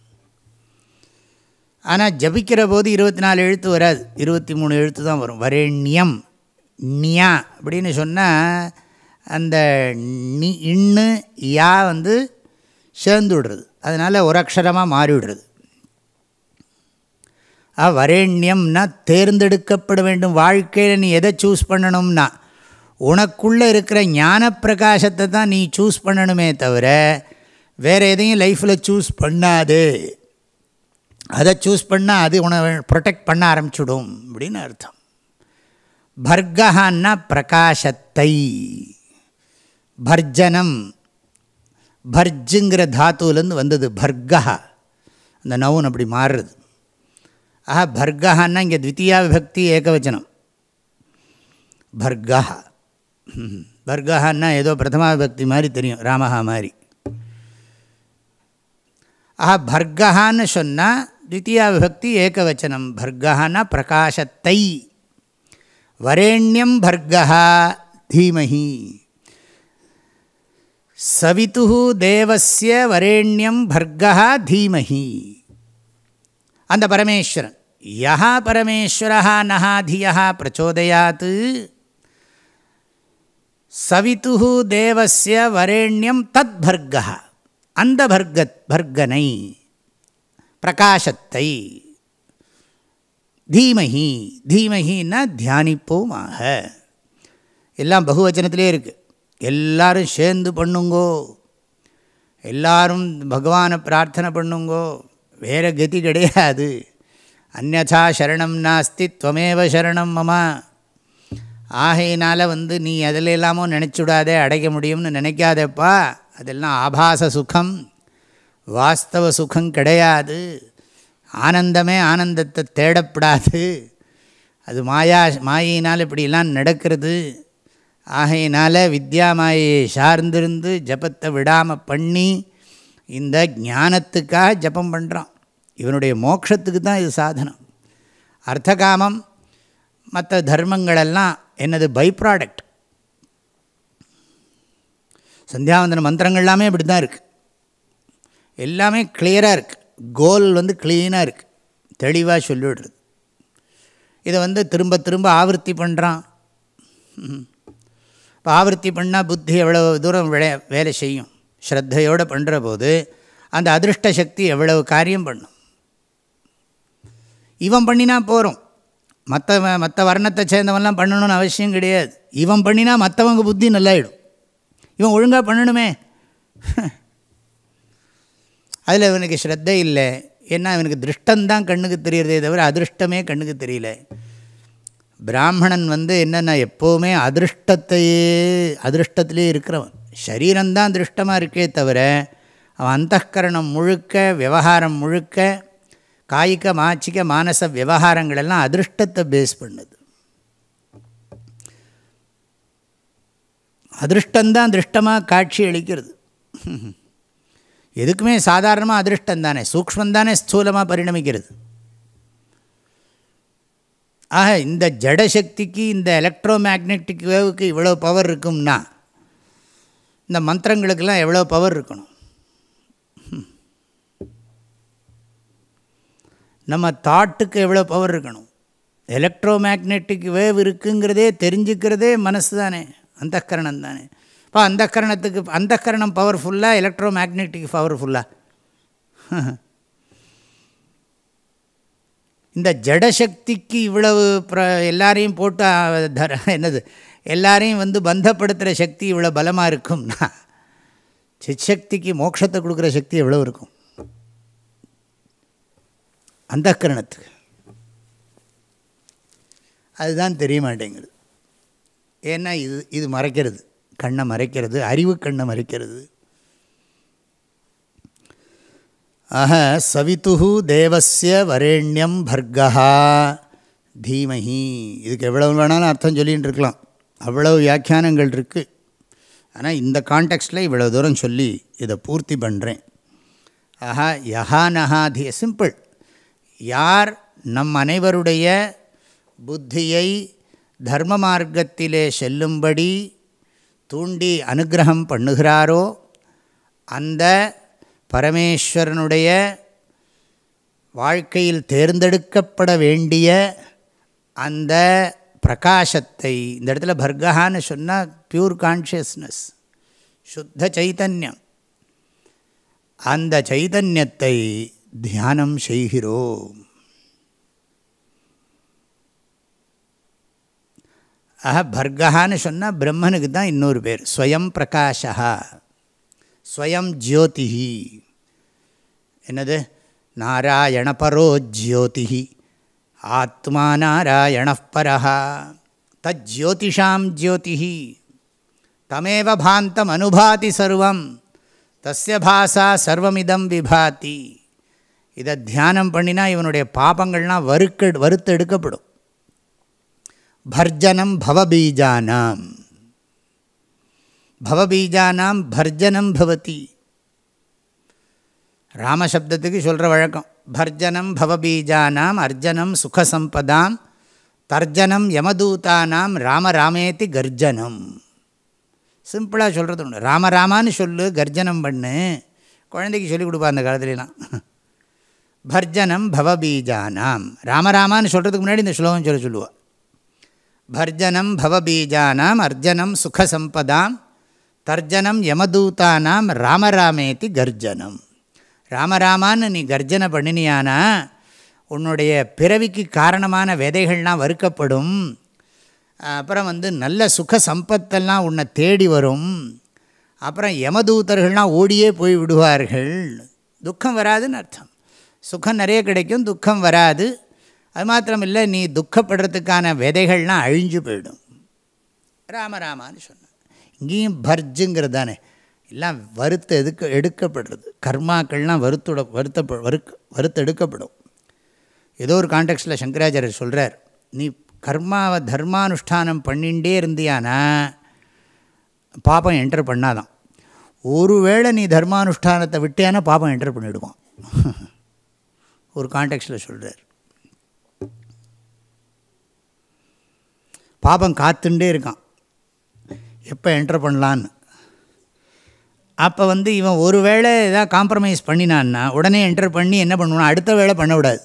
ஆனால் ஜபிக்கிற போது இருபத்தி நாலு எழுத்து வராது, இருபத்தி மூணு எழுத்து தான் வரும். வரேண்யம் நியா அப்படின்னு சொன்னால் அந்த நி இன்னு யா வந்து சேர்ந்து விடுறது. அதனால் ஒரு அக்ஷரமாக மாறிவிடுறது. ஆ வரேண்யம்னா தேர்ந்தெடுக்கப்பட வேண்டும். வாழ்க்கையில் நீ எதை சூஸ் பண்ணணும்னா உனக்குள்ளே இருக்கிற ஞான பிரகாசத்தை தான் நீ சூஸ் பண்ணணுமே தவிர வேறு எதையும் லைஃப்பில் சூஸ் பண்ணாது. அதை சூஸ் பண்ணால் அது உன ப்ரொடெக்ட் பண்ண ஆரம்பிச்சுடும் அப்படின்னு அர்த்தம். பர்கஹான்னா பிரகாசத்தை. பர்ஜனம், பர்ஜுங்கிற தாத்துலேருந்து வந்தது பர்கா, அந்த நவுன் அப்படி மாறுறது. ஆஹா பர்கான்னா இங்கே த்விதீயா விபக்தி ஏகவச்சனம். பர்கா, பர்கான்னா ஏதோ பிரதமா விபக்தி மாதிரி தெரியும், ராமஹா மாதிரி. ஆஹா பர்கான்னு சொன்னால் த்விதீயா விபக்தி ஏகவச்சனம். பர்கான்னா பிரகாசத்தை. வரேண்யம் பர்கா தீமஹி, சவிதுஹு தேவஸ்ய வரேண்யம் பர்கா தீமஹி. அந்த பரமேஸ்வரன், யஹா பரமேஸ்வரஹா நஹா தியஹா பிரச்சோதயாத் சவிதுஹு தேவஸ்ய வரேண்யம் தத் பர்கா, அந்த பர்கத் பர்கனை பிரகாசத்தை, தீமஹி, தீமஹின்னா தியானிப்போமாக. எல்லாம் பகுவச்சனத்திலே இருக்குது. எல்லாரும் சேர்ந்து பண்ணுங்கோ, எல்லாரும் பகவானை பிரார்த்தனை பண்ணுங்கோ, வேறு கதி கிடையாது. அந்யதா சரணம் நாஸ்தி த்வமேவ சரணம் மம. ஆகையினால் வந்து நீ அதில் எல்லாமோ நினச்சுடாதே அடைக்க முடியும்னு நினைக்காதேப்பா. அதெல்லாம் ஆபாச சுகம், வாஸ்தவ சுகம் கிடையாது. ஆனந்தமே ஆனந்தத்தை தேடப்படாது. அது மாயா, மாயினால் இப்படிலாம் நடக்கிறது. ஆகையினால் வித்யா மாயை சார்ந்திருந்து ஜபத்தை விடாமல் பண்ணி இந்த ஞானத்துக்காக ஜபம் பண்ணுறான். இவனுடைய மோட்சத்துக்கு தான் இது சாதனம். அர்த்தகாமம் மற்ற தர்மங்களெல்லாம் என்னது பை ப்ராடக்ட். சந்தியாவந்தன மந்திரங்கள் எல்லாமே இப்படி தான் இருக்குது. எல்லாமே கிளியராக இருக்குது. கோல் வந்து க்ளீனாக இருக்குது, தெளிவாக சொல்லிவிடுறது. இதை வந்து திரும்ப திரும்ப ஆவர்த்தி பண்ணுறான். இப்போ ஆவர்த்தி பண்ணால் புத்தி எவ்வளோ தூரம் விளை வேலை செய்யும். ஸ்ரத்தையோடு பண்ணுற போது அந்த அதிருஷ்ட சக்தி எவ்வளவு காரியம் பண்ணும். இவன் பண்ணினா போகிறோம், மற்ற மற்ற வர்ணத்தை சேர்ந்தவன்லாம் பண்ணணும்னு அவசியம் கிடையாது. இவன் பண்ணினா மற்றவங்க புத்தி நல்லாயிடும். இவன் ஒழுங்காக பண்ணணுமே, அதில் இவனுக்கு ஸ்ரத்தை இல்லை. ஏன்னா இவனுக்கு திருஷ்டந்தான் கண்ணுக்கு தெரியறதே தவிர அதிருஷ்டமே கண்ணுக்கு தெரியல. பிராமணன் வந்து என்னென்னா எப்போவுமே அதிருஷ்டத்தையே அதிருஷ்டத்திலே இருக்கிறவன். சரீரம்தான் திருஷ்டமாக இருக்கே தவிர அவன் அந்தःகரணம் முழுக்க, விவகாரம் முழுக்க, காய்க மாச்சிக்க மானச விவகாரங்கள் எல்லாம் அதிருஷ்டத்தை பேஸ் பண்ணுது. அதிருஷ்டந்தான் திருஷ்டமாக காட்சி அளிக்கிறது. எதுக்குமே சாதாரணமாக அதிருஷ்டந்தானே, சூக்ஷ்மந்தானே ஸ்தூலமாக பரிணமிக்கிறது. ஆக இந்த ஜடசக்திக்கு, இந்த எலக்ட்ரோ மேக்னெட்டிக் வேவுக்கு இவ்வளோ பவர் இருக்கும்னா இந்த மந்திரங்களுக்கெல்லாம் எவ்வளோ பவர் இருக்கணும். நம்ம தாட்டுக்கு எவ்வளோ பவர் இருக்கணும். எலக்ட்ரோ மேக்னெட்டிக் வேவ் இருக்குங்கிறதே தெரிஞ்சுக்கிறதே மனசு தானே, அந்தःகரணம் தானே. இப்போ அந்தःகரணத்துக்கு அந்தःகரணம் பவர்ஃபுல்லாக, எலக்ட்ரோ மேக்னெட்டிக் பவர்ஃபுல்லாக. இந்த ஜடசக்திக்கு இவ்வளவு ப்ர எல்லாரையும் போட்டு தர என்னது எல்லாரையும் வந்து பந்தப்படுத்துகிற சக்தி இவ்வளோ பலமாக இருக்கும்னா சிச்சக்திக்கு மோட்சத்தை கொடுக்குற சக்தி எவ்வளோ இருக்கும் அந்தःகரணத்துக்கு. அதுதான் தெரிய மாட்டேங்கிறது. ஏன்னா இது இது மறைக்கிறது, கண்ணை மறைக்கிறது, அறிவு கண்ணை மறைக்கிறது. ஆஹ சவிதுஹு தேவஸ்ய வரேண்யம் பர்கா தீமஹி. இதுக்கு எவ்வளவு வேணாலும் அர்த்தம் சொல்லின்னு இருக்கலாம், அவ்வளவு வியாக்கியானங்கள் இருக்குது. ஆனால் இந்த கான்டெக்ஸ்டில் இவ்வளோ தூரம் சொல்லி இதை பூர்த்தி பண்ணுறேன். ஆஹா யஹா நஹா தி, சிம்பிள். யார் நம் அனைவருடைய புத்தியை தர்ம மார்க்கத்திலே செல்லும்படி தூண்டி அனுகிரகம் பண்ணுகிறாரோ அந்த பரமேஸ்வரனுடைய வாழ்க்கையில் தேர்ந்தெடுக்கப்பட வேண்டிய அந்த பிரகாசத்தை, இந்த இடத்துல பர்கஹான்னு சொன்னால் பியூர் கான்ஷியஸ்னஸ், சுத்த சைதன்யம், அந்த சைதன்யத்தை தியானம் செய்கிறோம். ஆஹா பர்கஹான்னு சொன்னால் பிரம்மனுக்கு தான் இன்னொரு பேர், ஸ்வயம் பிரகாஷா, ஸ்வயம் ஜோதிஹி. என்னது? நாராயணபரோ ஜோதிஹி, ஆத்மா நாராயணப்பரஹ, தஜ்ஜோதிஷாம் ஜோதிஹி. தமேவ பாந்தம் அனுபாதி சர்வம் தஸ்ய பாசா சர்வமிதம் விபாதி. இதை தியானம் பண்ணினா இவனுடைய பாபங்கள்லாம் வறுக்க வறுத்து எடுக்கப்படும். பர்ஜனம் பவபீஜானாம், பவபீஜானாம் பர்ஜனம் பவதி. ராமசப்தத்துக்கு சொல்கிற வழக்கம். பர்ஜனம் பவபீஜானாம் அர்ஜனம் சுகசம்பதாம் தர்ஜனம் யமதூதானாம் ராம ராமேதி கர்ஜனம். சிம்பிளாக சொல்கிறது ஒன்று. ராமராமான்னு சொல்லு, கர்ஜனம் பண்ணு. குழந்தைக்கு சொல்லிக் கொடுப்பா அந்த காலத்துலாம். பர்ஜனம் பவபீஜானாம், ராமராமான்னு சொல்கிறதுக்கு முன்னாடி இந்த ஸ்லோகம் சொல்ல சொல்லுவாள். பர்ஜனம் பவபீஜானாம் அர்ஜனம் சுகசம்பதாம் தர்ஜனம் யமதூதானாம் ராமராமேதி கர்ஜனம். ராமராமான்னு நீ கர்ஜனை பண்ணினியானா உன்னுடைய பிறவிக்கு காரணமான விதைகள்லாம் வறுக்கப்படும். அப்புறம் வந்து நல்ல சுக சம்பத்தெல்லாம் உன்னை தேடி வரும். அப்புறம் யமதூதர்கள்லாம் ஓடியே போய் விடுவார்கள். துக்கம் வராதுன்னு அர்த்தம். சுகம் நிறைய கிடைக்கும், துக்கம் வராது. அது மாத்திரம் இல்லை, நீ துக்கப்படுறதுக்கான விதைகள்லாம் அழிஞ்சு போயிடும். ராமராமான்னு சொன்னான். இங்கேயும் பர்ஜுங்கிறது தானே, எல்லாம் வறுத்து எதுக்க எடுக்கப்படுறது. கர்மாக்கள்லாம் வறுத்துட வருத்த வறுக்க வறுத்து எடுக்கப்படும். ஏதோ ஒரு கான்டெக்ஸ்டில் சங்கராச்சாரியர் சொல்கிறார், நீ கர்மாவை தர்மானுஷ்டானம் பண்ணிகிட்டே இருந்தியானா பாப்பம் என்டர் பண்ணாதான். ஒருவேளை நீ தர்மானுஷ்டானத்தை விட்டியானா பாப்பம் என்டர் பண்ணிவிடுவான். ஒரு கான்டெக்ஸ்டில் சொல்கிறார். பாப்பம் காத்துண்டே இருக்கான் எப்போ என்டர் பண்ணலான்னு. அப்போ வந்து இவன் ஒரு வேளை ஏதாவது காம்ப்ரமைஸ் பண்ணினான்னா உடனே என்டர் பண்ணி என்ன பண்ணுவான், அடுத்த வேளை பண்ணக்கூடாது.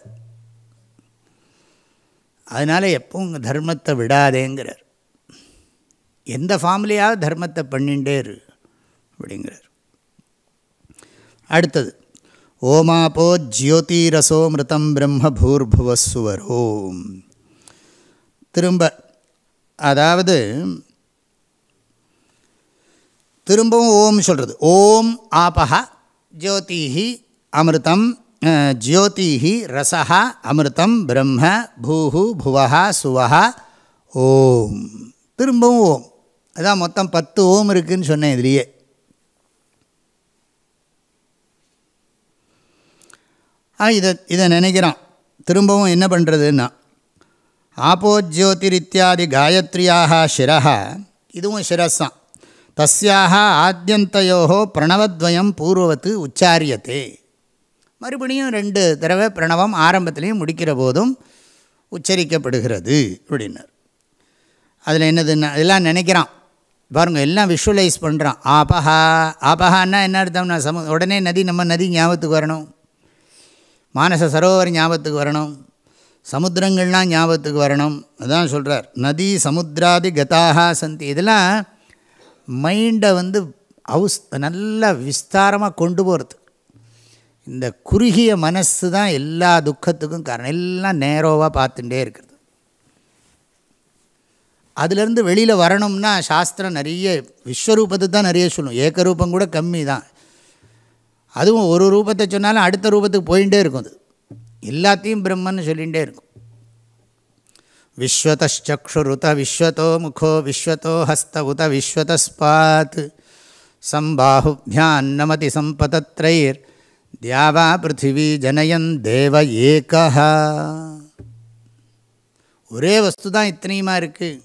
அதனால் எப்பவும் தர்மத்தை விடாதேங்கிறார். எந்த ஃபார்ம்லேயாவது தர்மத்தை பண்ணிகிட்டே இரு அப்படிங்கிறார். அடுத்தது ஓமாப்போ ஜ்யோதிரசோ மிருதம் பிரம்ம பூர்புவஸ்ஸுவரோம். திரும்ப அதாவது திரும்பவும் ஓம் சொல்கிறது. ஓம் ஆபஹ ஜோதிஹி அமிர்தம் ஜோதிஹி ரசஹா அமிர்தம் பிரம்ம பூஹு புவஹா சுவஹா ஓம். திரும்பவும் ஓம். அதான் மொத்தம் பத்து ஓம் இருக்குதுன்னு சொன்னேன் இதுலேயே. ஆ இதை இதை நினைக்கிறான். திரும்பவும் என்ன பண்ணுறதுன்னா ஆபோஜ்யோதிரித்யாதி காயத்ரியாக சிரஹ, இதுவும் சிரஸ்ஸான். தஸ்யாக ஆத்யந்தயோ பிரணவத்வயம் பூர்வவத்து உச்சாரியத்தே. மறுபடியும் ரெண்டு தடவை பிரணவம் ஆரம்பத்திலையும் முடிக்கிற போதும் உச்சரிக்கப்படுகிறது அப்படின்னார். அதில் என்னதுன்னா இதெல்லாம் நினைக்கிறான் பாருங்கள், எல்லாம் விஷுவலைஸ் பண்ணுறான். ஆபஹா, ஆபஹான்னா என்ன அர்த்தம்னா சமு உடனே நதி, நம்ம நதி ஞாபகத்துக்கு வரணும், மானச சரோவர் ஞாபகத்துக்கு வரணும், சமுத்திரங்கள்லாம் ஞாபகத்துக்கு வரணும். அதான் சொல்கிறார், நதி சமுத்திராதி கதாக சந்தி. இதெல்லாம் மைண்டை வந்து அவுஸ் நல்லா விஸ்தாரமாக கொண்டு போகிறது. இந்த குறுகிய மனசு தான் எல்லா துக்கத்துக்கும் காரணம். எல்லாம் நேரோவாக பார்த்துட்டே இருக்கிறது. அதுலேருந்து வெளியில் வரணும்னா சாஸ்திரம் நிறைய விஸ்வரூபத்தை தான் நிறைய சொல்லும். ஏக்கரூபம் கூட கம்மி தான். அதுவும் ஒரு ரூபத்தை சொன்னாலும் அடுத்த ரூபத்துக்கு போயிட்டே இருக்கும். அது எல்லாத்தையும் பிரம்மன்னு சொல்லிகிட்டே இருக்கும். விஸ்வதச்சக்ஷுருத விஸ்வதோ முகோ விஸ்வதோ ஹஸ்த உத விஸ்வதஸ்பாத் சம்பாஹுப்யான் நமதி சம்பதத்ரைர் தியாவா பிருத்திவி ஜனயன் தேவ ஏகஹ. ஒரே வஸ்து தான் இத்தனையுமா இருக்குது.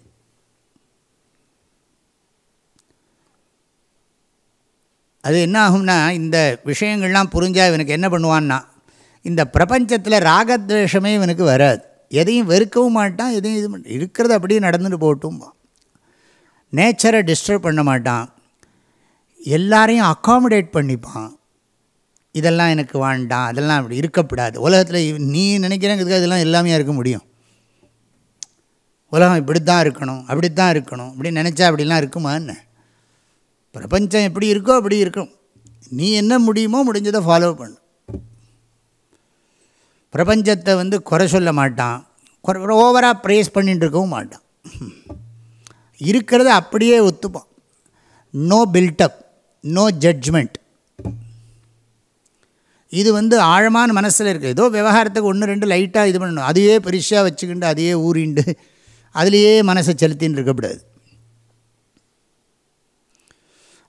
அது என்ன ஆகும்னா, இந்த விஷயங்கள்லாம் புரிஞ்சால் இவனுக்கு என்ன பண்ணுவான்னா, இந்த பிரபஞ்சத்தில் ராகத்வேஷமே இவனுக்கு வராது. எதையும் வெறுக்கவும் மாட்டான், எதையும் இது பண்ண இருக்கிறது அப்படியே நடந்துட்டு போட்டும். நேச்சரை டிஸ்டர்ப் பண்ண மாட்டான், எல்லாரையும் அக்காமடேட் பண்ணிப்பான். இதெல்லாம் எனக்கு வேண்டாம், அதெல்லாம் அப்படி இருக்கப்படாது. உலகத்தில் நீ நினைக்கிறேங்கிறதுக்கு அதெல்லாம் எல்லாமே இருக்க முடியும். உலகம் இப்படி தான் இருக்கணும், அப்படி தான் இருக்கணும் அப்படின்னு நினச்சா அப்படிலாம் இருக்குமா என்ன? பிரபஞ்சம் எப்படி இருக்கோ அப்படி இருக்கும். நீ என்ன முடியுமோ முடிஞ்சதை ஃபாலோ பண்ணு. பிரபஞ்சத்தை வந்து குறை சொல்ல மாட்டான், குறை ஓவராக ப்ரேஸ் பண்ணிட்டு இருக்கவும் மாட்டான். இருக்கிறத அப்படியே ஒத்துப்பான். No buildup, no judgement. இது வந்து ஆழமான மனசில் இருக்குது. ஏதோ விவகாரத்துக்கு ஒன்று ரெண்டு லைட்டாக இது பண்ணணும், அதையே பெருசாக வச்சுக்கிண்டு அதையே ஊறிண்டு அதுலேயே மனசை செலுத்தின்னு இருக்கக்கூடாது.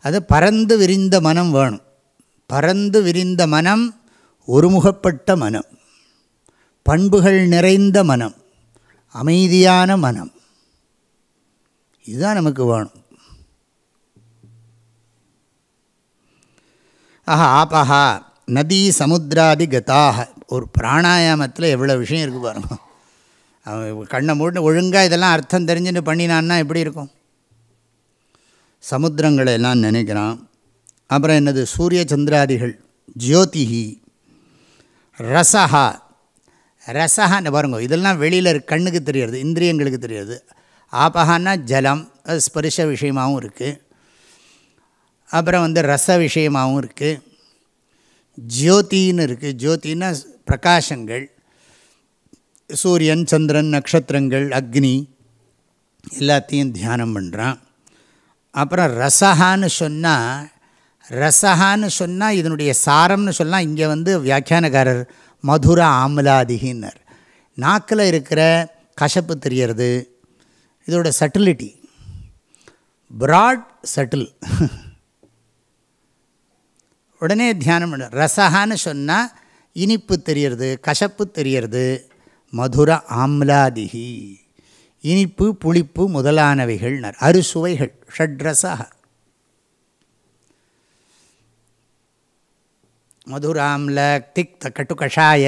அது பரந்து விரிந்த மனம் வேணும். பரந்து விரிந்த மனம், ஒருமுகப்பட்ட மனம், பண்புகள் நிறைந்த மனம், அமைதியான மனம், இதுதான் நமக்கு வேணும். ஆஹா ஆபஹா நதி சமுத்திராதி கதாக. ஒரு பிராணாயாமத்தில் எவ்வளோ விஷயம் இருக்குது பாருங்க. அவன் கண்ணை மூட்டு ஒழுங்காக இதெல்லாம் அர்த்தம் தெரிஞ்சுன்னு பண்ணினான்னா எப்படி இருக்கும்? சமுத்திரங்களை எல்லாம் நினைக்கிறான். அப்புறம் என்னது, சூரிய சந்திராதிகள், ஜோதிஹி, ரசஹா. ரசஹான்னு பாருங்க, இதெல்லாம் வெளியில் கண்ணுக்கு தெரியாது, இந்திரியங்களுக்கு தெரியாது. ஆபஹான்னா ஜலம், அது ஸ்பரிச விஷயமாகவும் இருக்குது. அப்புறம் வந்து ரச விஷயமாகவும் இருக்குது. ஜோதின்னு இருக்குது. ஜோதின்னா பிரகாசங்கள், சூரியன், சந்திரன், நட்சத்திரங்கள், அக்னி எல்லாத்தையும் தியானம் பண்ணுறான். அப்புறம் ரசஹான்னு சொன்னால், ரசஹான்னு சொன்னால் இதனுடைய சாரம்னு சொல்லலாம். இங்கே வந்து வியாக்கியானக்காரர் மதுர ஆம்லாதிகின்னர். நாக்கில் இருக்கிற கசப்பு தெரியறது, இதோட சட்டிலிட்டி, ப்ராட் சட்டில். உடனே தியானம் பண்ண. ரசஹான்னு சொன்னால் இனிப்பு தெரியறது, கசப்பு தெரியறது. மதுர ஆம்லாதிகி, இனிப்பு புளிப்பு முதலானவைகள், அறுசுவைகள், ஷட்ரசா. மதுராம்ல திக்த கட்டு கஷாய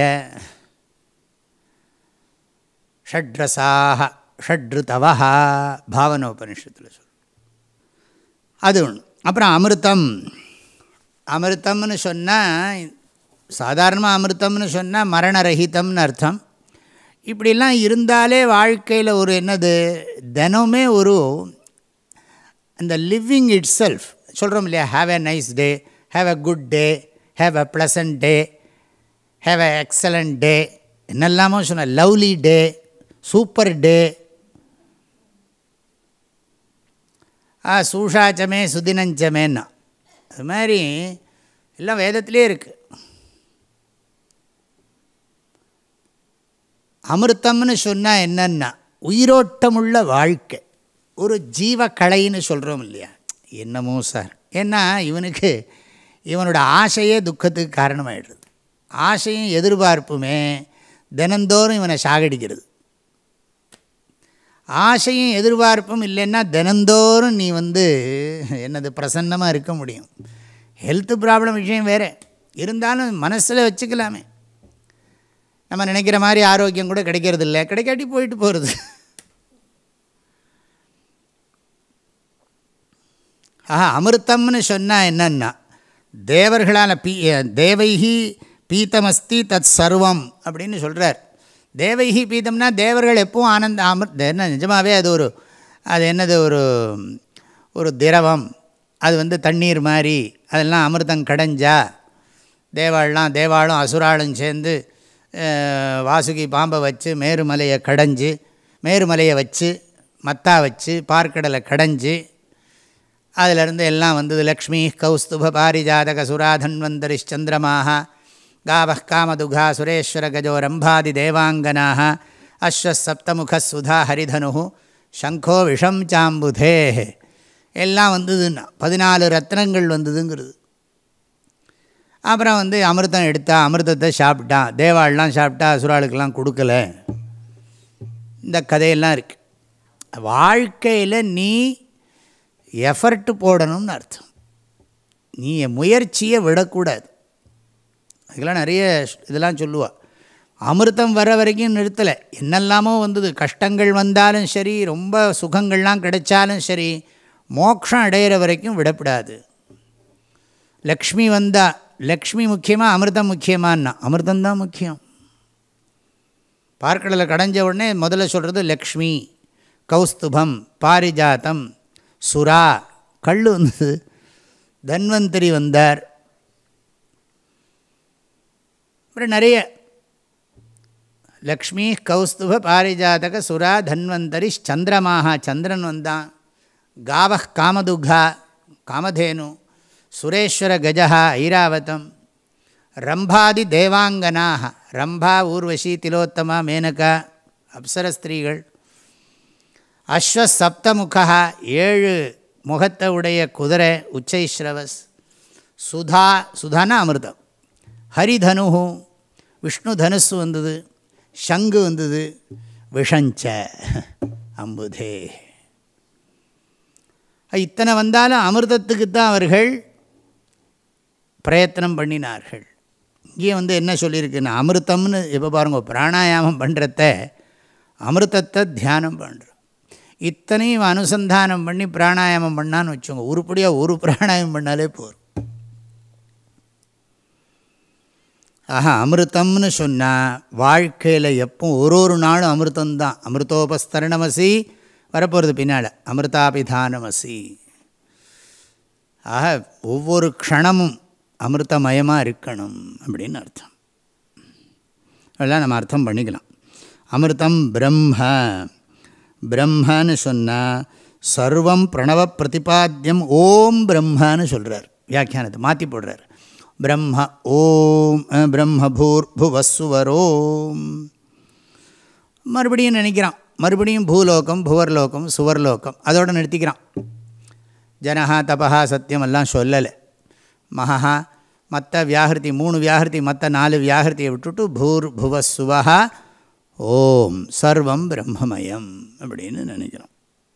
ஷட்ரசாக ஷட்ருதவா பாவனோபனிஷத்தில் சொல். அது ஒன்று. அப்புறம் அமிர்தம். அமிர்தம்னு சொன்னால் சாதாரணமாக அமிர்தம்னு சொன்னால் மரணரகிதம்னு அர்த்தம். இப்படிலாம் இருந்தாலே வாழ்க்கையில் ஒரு என்னது, தினமே ஒரு அந்த லிவிங் இட் செல்ஃப் சொல்கிறோம் இல்லையா. Have a nice day, have a good day, have a pleasant day, have a excellent day, என்னெல்லாமோ சொன்ன, லவ்லி டே, சூப்பர் டே, ஆ சூஷாச்சமே சுதினஞ்சமேன்னா, அது மாதிரி எல்லாம் வேதத்திலே இருக்குது. அமிர்தம்னு சொன்னால் என்னன்னா உயிரோட்டமுள்ள வாழ்க்கை, ஒரு ஜீவக்கலைன்னு சொல்கிறோம் இல்லையா. என்னமோ சார், ஏன்னா இவனுக்கு இவனோட ஆசையே துக்கத்துக்கு காரணமாகிடுது. ஆசையும் எதிர்பார்ப்புமே தினந்தோறும் இவனை சாகடிக்கிறது. ஆசையும் எதிர்பார்ப்பும் இல்லைன்னா தினந்தோறும் நீ வந்து என்னது பிரசன்னமாக இருக்க முடியும். ஹெல்த்து ப்ராப்ளம் விஷயம் வேறு இருந்தாலும் மனசில் வச்சுக்கலாமே. நம்ம நினைக்கிற மாதிரி ஆரோக்கியம் கூட கிடைக்கிறது இல்லை, கிடைக்காட்டி போயிட்டு போகிறது. ஆஹா அமிர்தம்னு சொன்னால் என்னன்னா, தேவர்களால் பீ தேவைஹி பீத்தமஸ்தி தத் சர்வம் அப்படின்னு சொல்கிறார். தேவைஹி பீத்தம்னா தேவர்கள் எப்பவும் ஆனந்த அமிர்த, என்ன நிஜமாகவே அது ஒரு, அது என்னது, ஒரு ஒரு திரவம், அது வந்து தண்ணீர் மாதிரி. அதெல்லாம் அமிர்தம் கடைஞ்சா தேவாளெலாம் தேவாளும் அசுராளும் சேர்ந்து வாசுகி பாம்பை வச்சு மேருமலையை கடைஞ்சி, மேருமலையை வச்சு மத்தா வச்சு பார்க்கடலை கடைஞ்சி அதிலிருந்து எல்லாம் வந்தது. லக்ஷ்மி கௌஸ்துப பாரிஜாதக சுராதன்வந்தரிச்சந்திரமாக காவ காமதுகா சுரேஸ்வர கஜோ ரம்பாதி தேவாங்கனாக அஸ்வசப்தமுக சுதா ஹரிதனு சங்கோ விஷம் சாம்புதே எல்லாம் வந்ததுன்னா பதினாலு ரத்னங்கள் வந்ததுங்கிறது. அப்புறம் வந்து அமிர்தம் எடுத்தா, அமிர்தத்தை சாப்பிட்டான், தேவாளெலாம் சாப்பிட்டா, அசுராளுக்கெல்லாம் கொடுக்கல. இந்த கதையெல்லாம் இருக்குது. வாழ்க்கையில் நீ எஃபர்ட்டு போடணும்னு அர்த்தம். நீ முயற்சியை விடக்கூடாது. அதுக்கெல்லாம் நிறைய இதெல்லாம் சொல்லுவாள். அமிர்தம் வர வரைக்கும் நிறுத்தலை, என்னெல்லாமோ வந்தது. கஷ்டங்கள் வந்தாலும் சரி, ரொம்ப சுகங்கள்லாம் கிடைச்சாலும் சரி, மோட்சம் அடையிற வரைக்கும் விடப்படாது. லக்ஷ்மி வந்தா, லக்ஷ்மி முக்கியமாக அமிர்தம் முக்கியமானா, அமிர்தம்தான் முக்கியம். பார்க்கடலை கடைஞ்ச உடனே முதல்ல சொல்கிறது லக்ஷ்மி, கௌஸ்துபம், பாரிஜாத்தம், சுரா, கல் வந்தது, தன்வந்தரி வந்தார். அப்புறம் நிறைய லக்ஷ்மி கௌஸ்துப பாரிஜாதக சுரா தன்வந்தரி சந்திரமாக, சந்திரன் வந்தான். காவ காமதுகா, காமதேனு, சுரேஸ்வர கஜா ஐராவதம், ரம்பாதி தேவாங்கனாக, ரம்பா, ஊர்வசி, திலோத்தமா, மேனகா, அப்சர ஸ்திரீகள். அஸ்வசப்தமுகா, ஏழு முகத்தை உடைய குதிரை உச்சைஸ்ரவஸ், சுதா சுதானா அமிர்தம், ஹரிதனு விஷ்ணு தனுசு வந்தது, சங்கு வந்தது, விஷஞ்ச அம்புதே. இத்தனை வந்தாலும் அமிர்தத்துக்கு தான் அவர்கள் பிரயத்தனம் பண்ணினார்கள். இங்கே வந்து என்ன சொல்லியிருக்குன்னா அமிர்தம்னு எப்போ பாருங்க, பிராணாயாமம் பண்ணுறத அமிர்தத்தை தியானம் பண்ணுறோம். இத்தனையும் அனுசந்தானம் பண்ணி பிராணாயாமம் பண்ணான்னு வச்சுக்கோங்க, உருப்படியாக ஒரு பிராணாயாமம் பண்ணாலே போதும். ஆஹா, அமிர்தம்னு சொன்னால் வாழ்க்கையில் எப்போ ஒரு ஒரு நாளும் அமிர்தம்தான். அமிர்தோபஸ்தரணமசி வரப்போகிறது பின்னால், அமிர்தாபிதானமசி. ஆக ஒவ்வொரு க்ஷணமும் அமிர்தமயமாக இருக்கணும் அப்படின்னு அர்த்தம். அதெல்லாம் நம்ம அர்த்தம் பண்ணிக்கலாம். அமிர்தம் பிரம்ம, பிரம்மன்னு சொன்னால் சர்வம் பிரணவ பிரதிபாத்தியம் ஓம் பிரம்மன்னு சொல்கிறார். வியாக்கியானத்தை மாற்றி போடுறார். பிரம்ம ஓம் பிரம்ம பூர்புவஸ்ஸுவரோம். மறுபடியும் நினைக்கிறான், மறுபடியும் பூலோகம் புவர்லோகம் சுவர்லோகம் அதோடு நிறுத்திக்கிறான். ஜனஹா தபஹா சத்தியம் எல்லாம் சொல்லலை. மகா மற்ற வியாகிருதி மூணு வியாகிருதி மற்ற நாலு வியாகிருதியை விட்டுட்டு பூர் புவஸ்ஸுவஹா ஓம் சர்வம் பிரம்மமயம் அப்படின்னு நினைக்கிறோம்.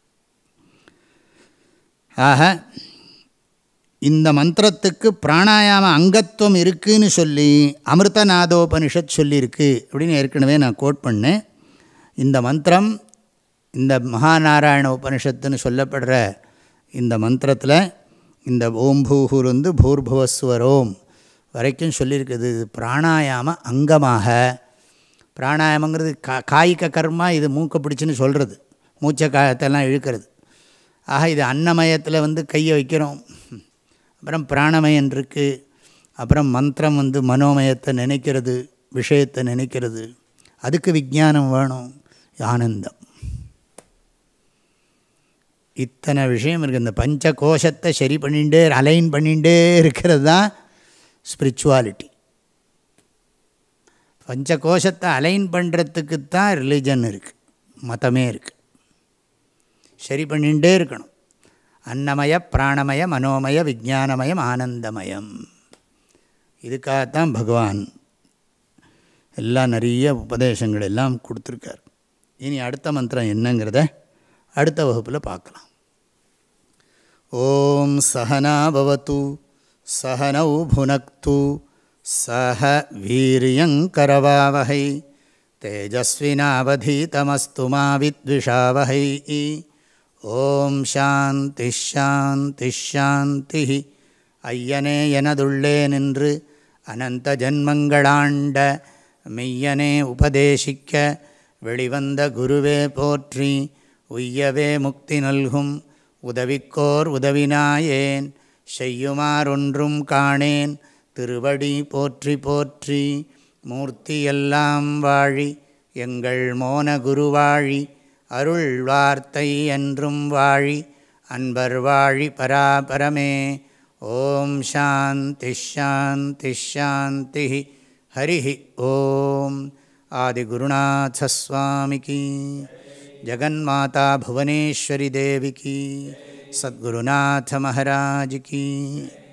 ஆக இந்த மந்திரத்துக்கு பிராணாயாம அங்கத்துவம் இருக்குதுன்னு சொல்லி அமிர்தநாதோபனிஷத் சொல்லியிருக்கு அப்படின்னு ஏற்கனவே நான் கோட் பண்ணேன். இந்த மந்திரம் இந்த மகாநாராயண உபனிஷத்துன்னு சொல்லப்படுற இந்த மந்திரத்தில் இந்த ஓம் பூஹுருந்து பூர்புவஸ்வரோம் வரைக்கும் சொல்லியிருக்குது. இது பிராணாயாம அங்கமாக, பிராணாயாமங்கிறது கா காய்க கர்மா, இது மூக்கை பிடிச்சின்னு சொல்கிறது, மூச்சை காயத்தெல்லாம் இழுக்கிறது. ஆக இது அன்னமயத்தில் வந்து கையை வைக்கிறோம். அப்புறம் பிராணமயம் இருக்குது. அப்புறம் மந்திரம் வந்து மனோமயத்தை நினைக்கிறது, விஷயத்தை நினைக்கிறது. அதுக்கு விஞ்ஞானம் வேணும், ஆனந்தம். இத்தனை விஷயம் இருக்குது. இந்த பஞ்ச கோஷத்தை சரி பண்ணிகிட்டே அலைன் பண்ணிகிட்டே இருக்கிறது தான் ஸ்பிரிச்சுவாலிட்டி. பஞ்ச கோஷத்தை அலைன் பண்ணுறதுக்கு தான் ரிலிஜன் இருக்குது, மதமே இருக்குது. சரி பண்ணிகிட்டே இருக்கணும். அன்னமய பிராணமய மனோமய விஞ்ஞானமயம் ஆனந்தமயம். இதுக்காகத்தான் பகவான் எல்லாம் நிறைய உபதேசங்கள் எல்லாம் கொடுத்துருக்கார். இனி அடுத்த மந்திரம் என்னங்கிறத அடுத்த வகுப்பில் பார்க்கலாம். ஓம் சஹனா பவது சஹனௌ புனக்து சஹ வீரியங்கரவாவஹை தேஜஸ்வினாவதீதமஸ்து மா வித்விஷாவஹை. ஓம் சாந்தி ஷாந்தி ஷாந்தி. ஐயனே எனதுள்ளே நின்று அனந்த ஜன்மங்களாண்ட மெய்யனே உபதேசிக்க வெளிவந்த குருவே போற்றி. உய்யவே முக்தி நல்கும் உதவிக்கோர் உதவினாயேன் செய்யுமாறொன்றும் காணேன் திருவடி போற்றி போற்றி. மூர்த்தியெல்லாம் வாழி எங்கள் மோன குருவாழி அருள் வார்த்தை என்றும் வாழி அன்பர் வாழி பராபரமே. ஓம் சாந்தி ஷாந்தி ஷாந்தி. ஹரி ஓம். ஆதிகுருநாத ஸ்வாமிக்கு, ஜகன்மாதா புவனேஸ்வரி தேவிக்கு, சத்குருநாத மகாராஜ் கி.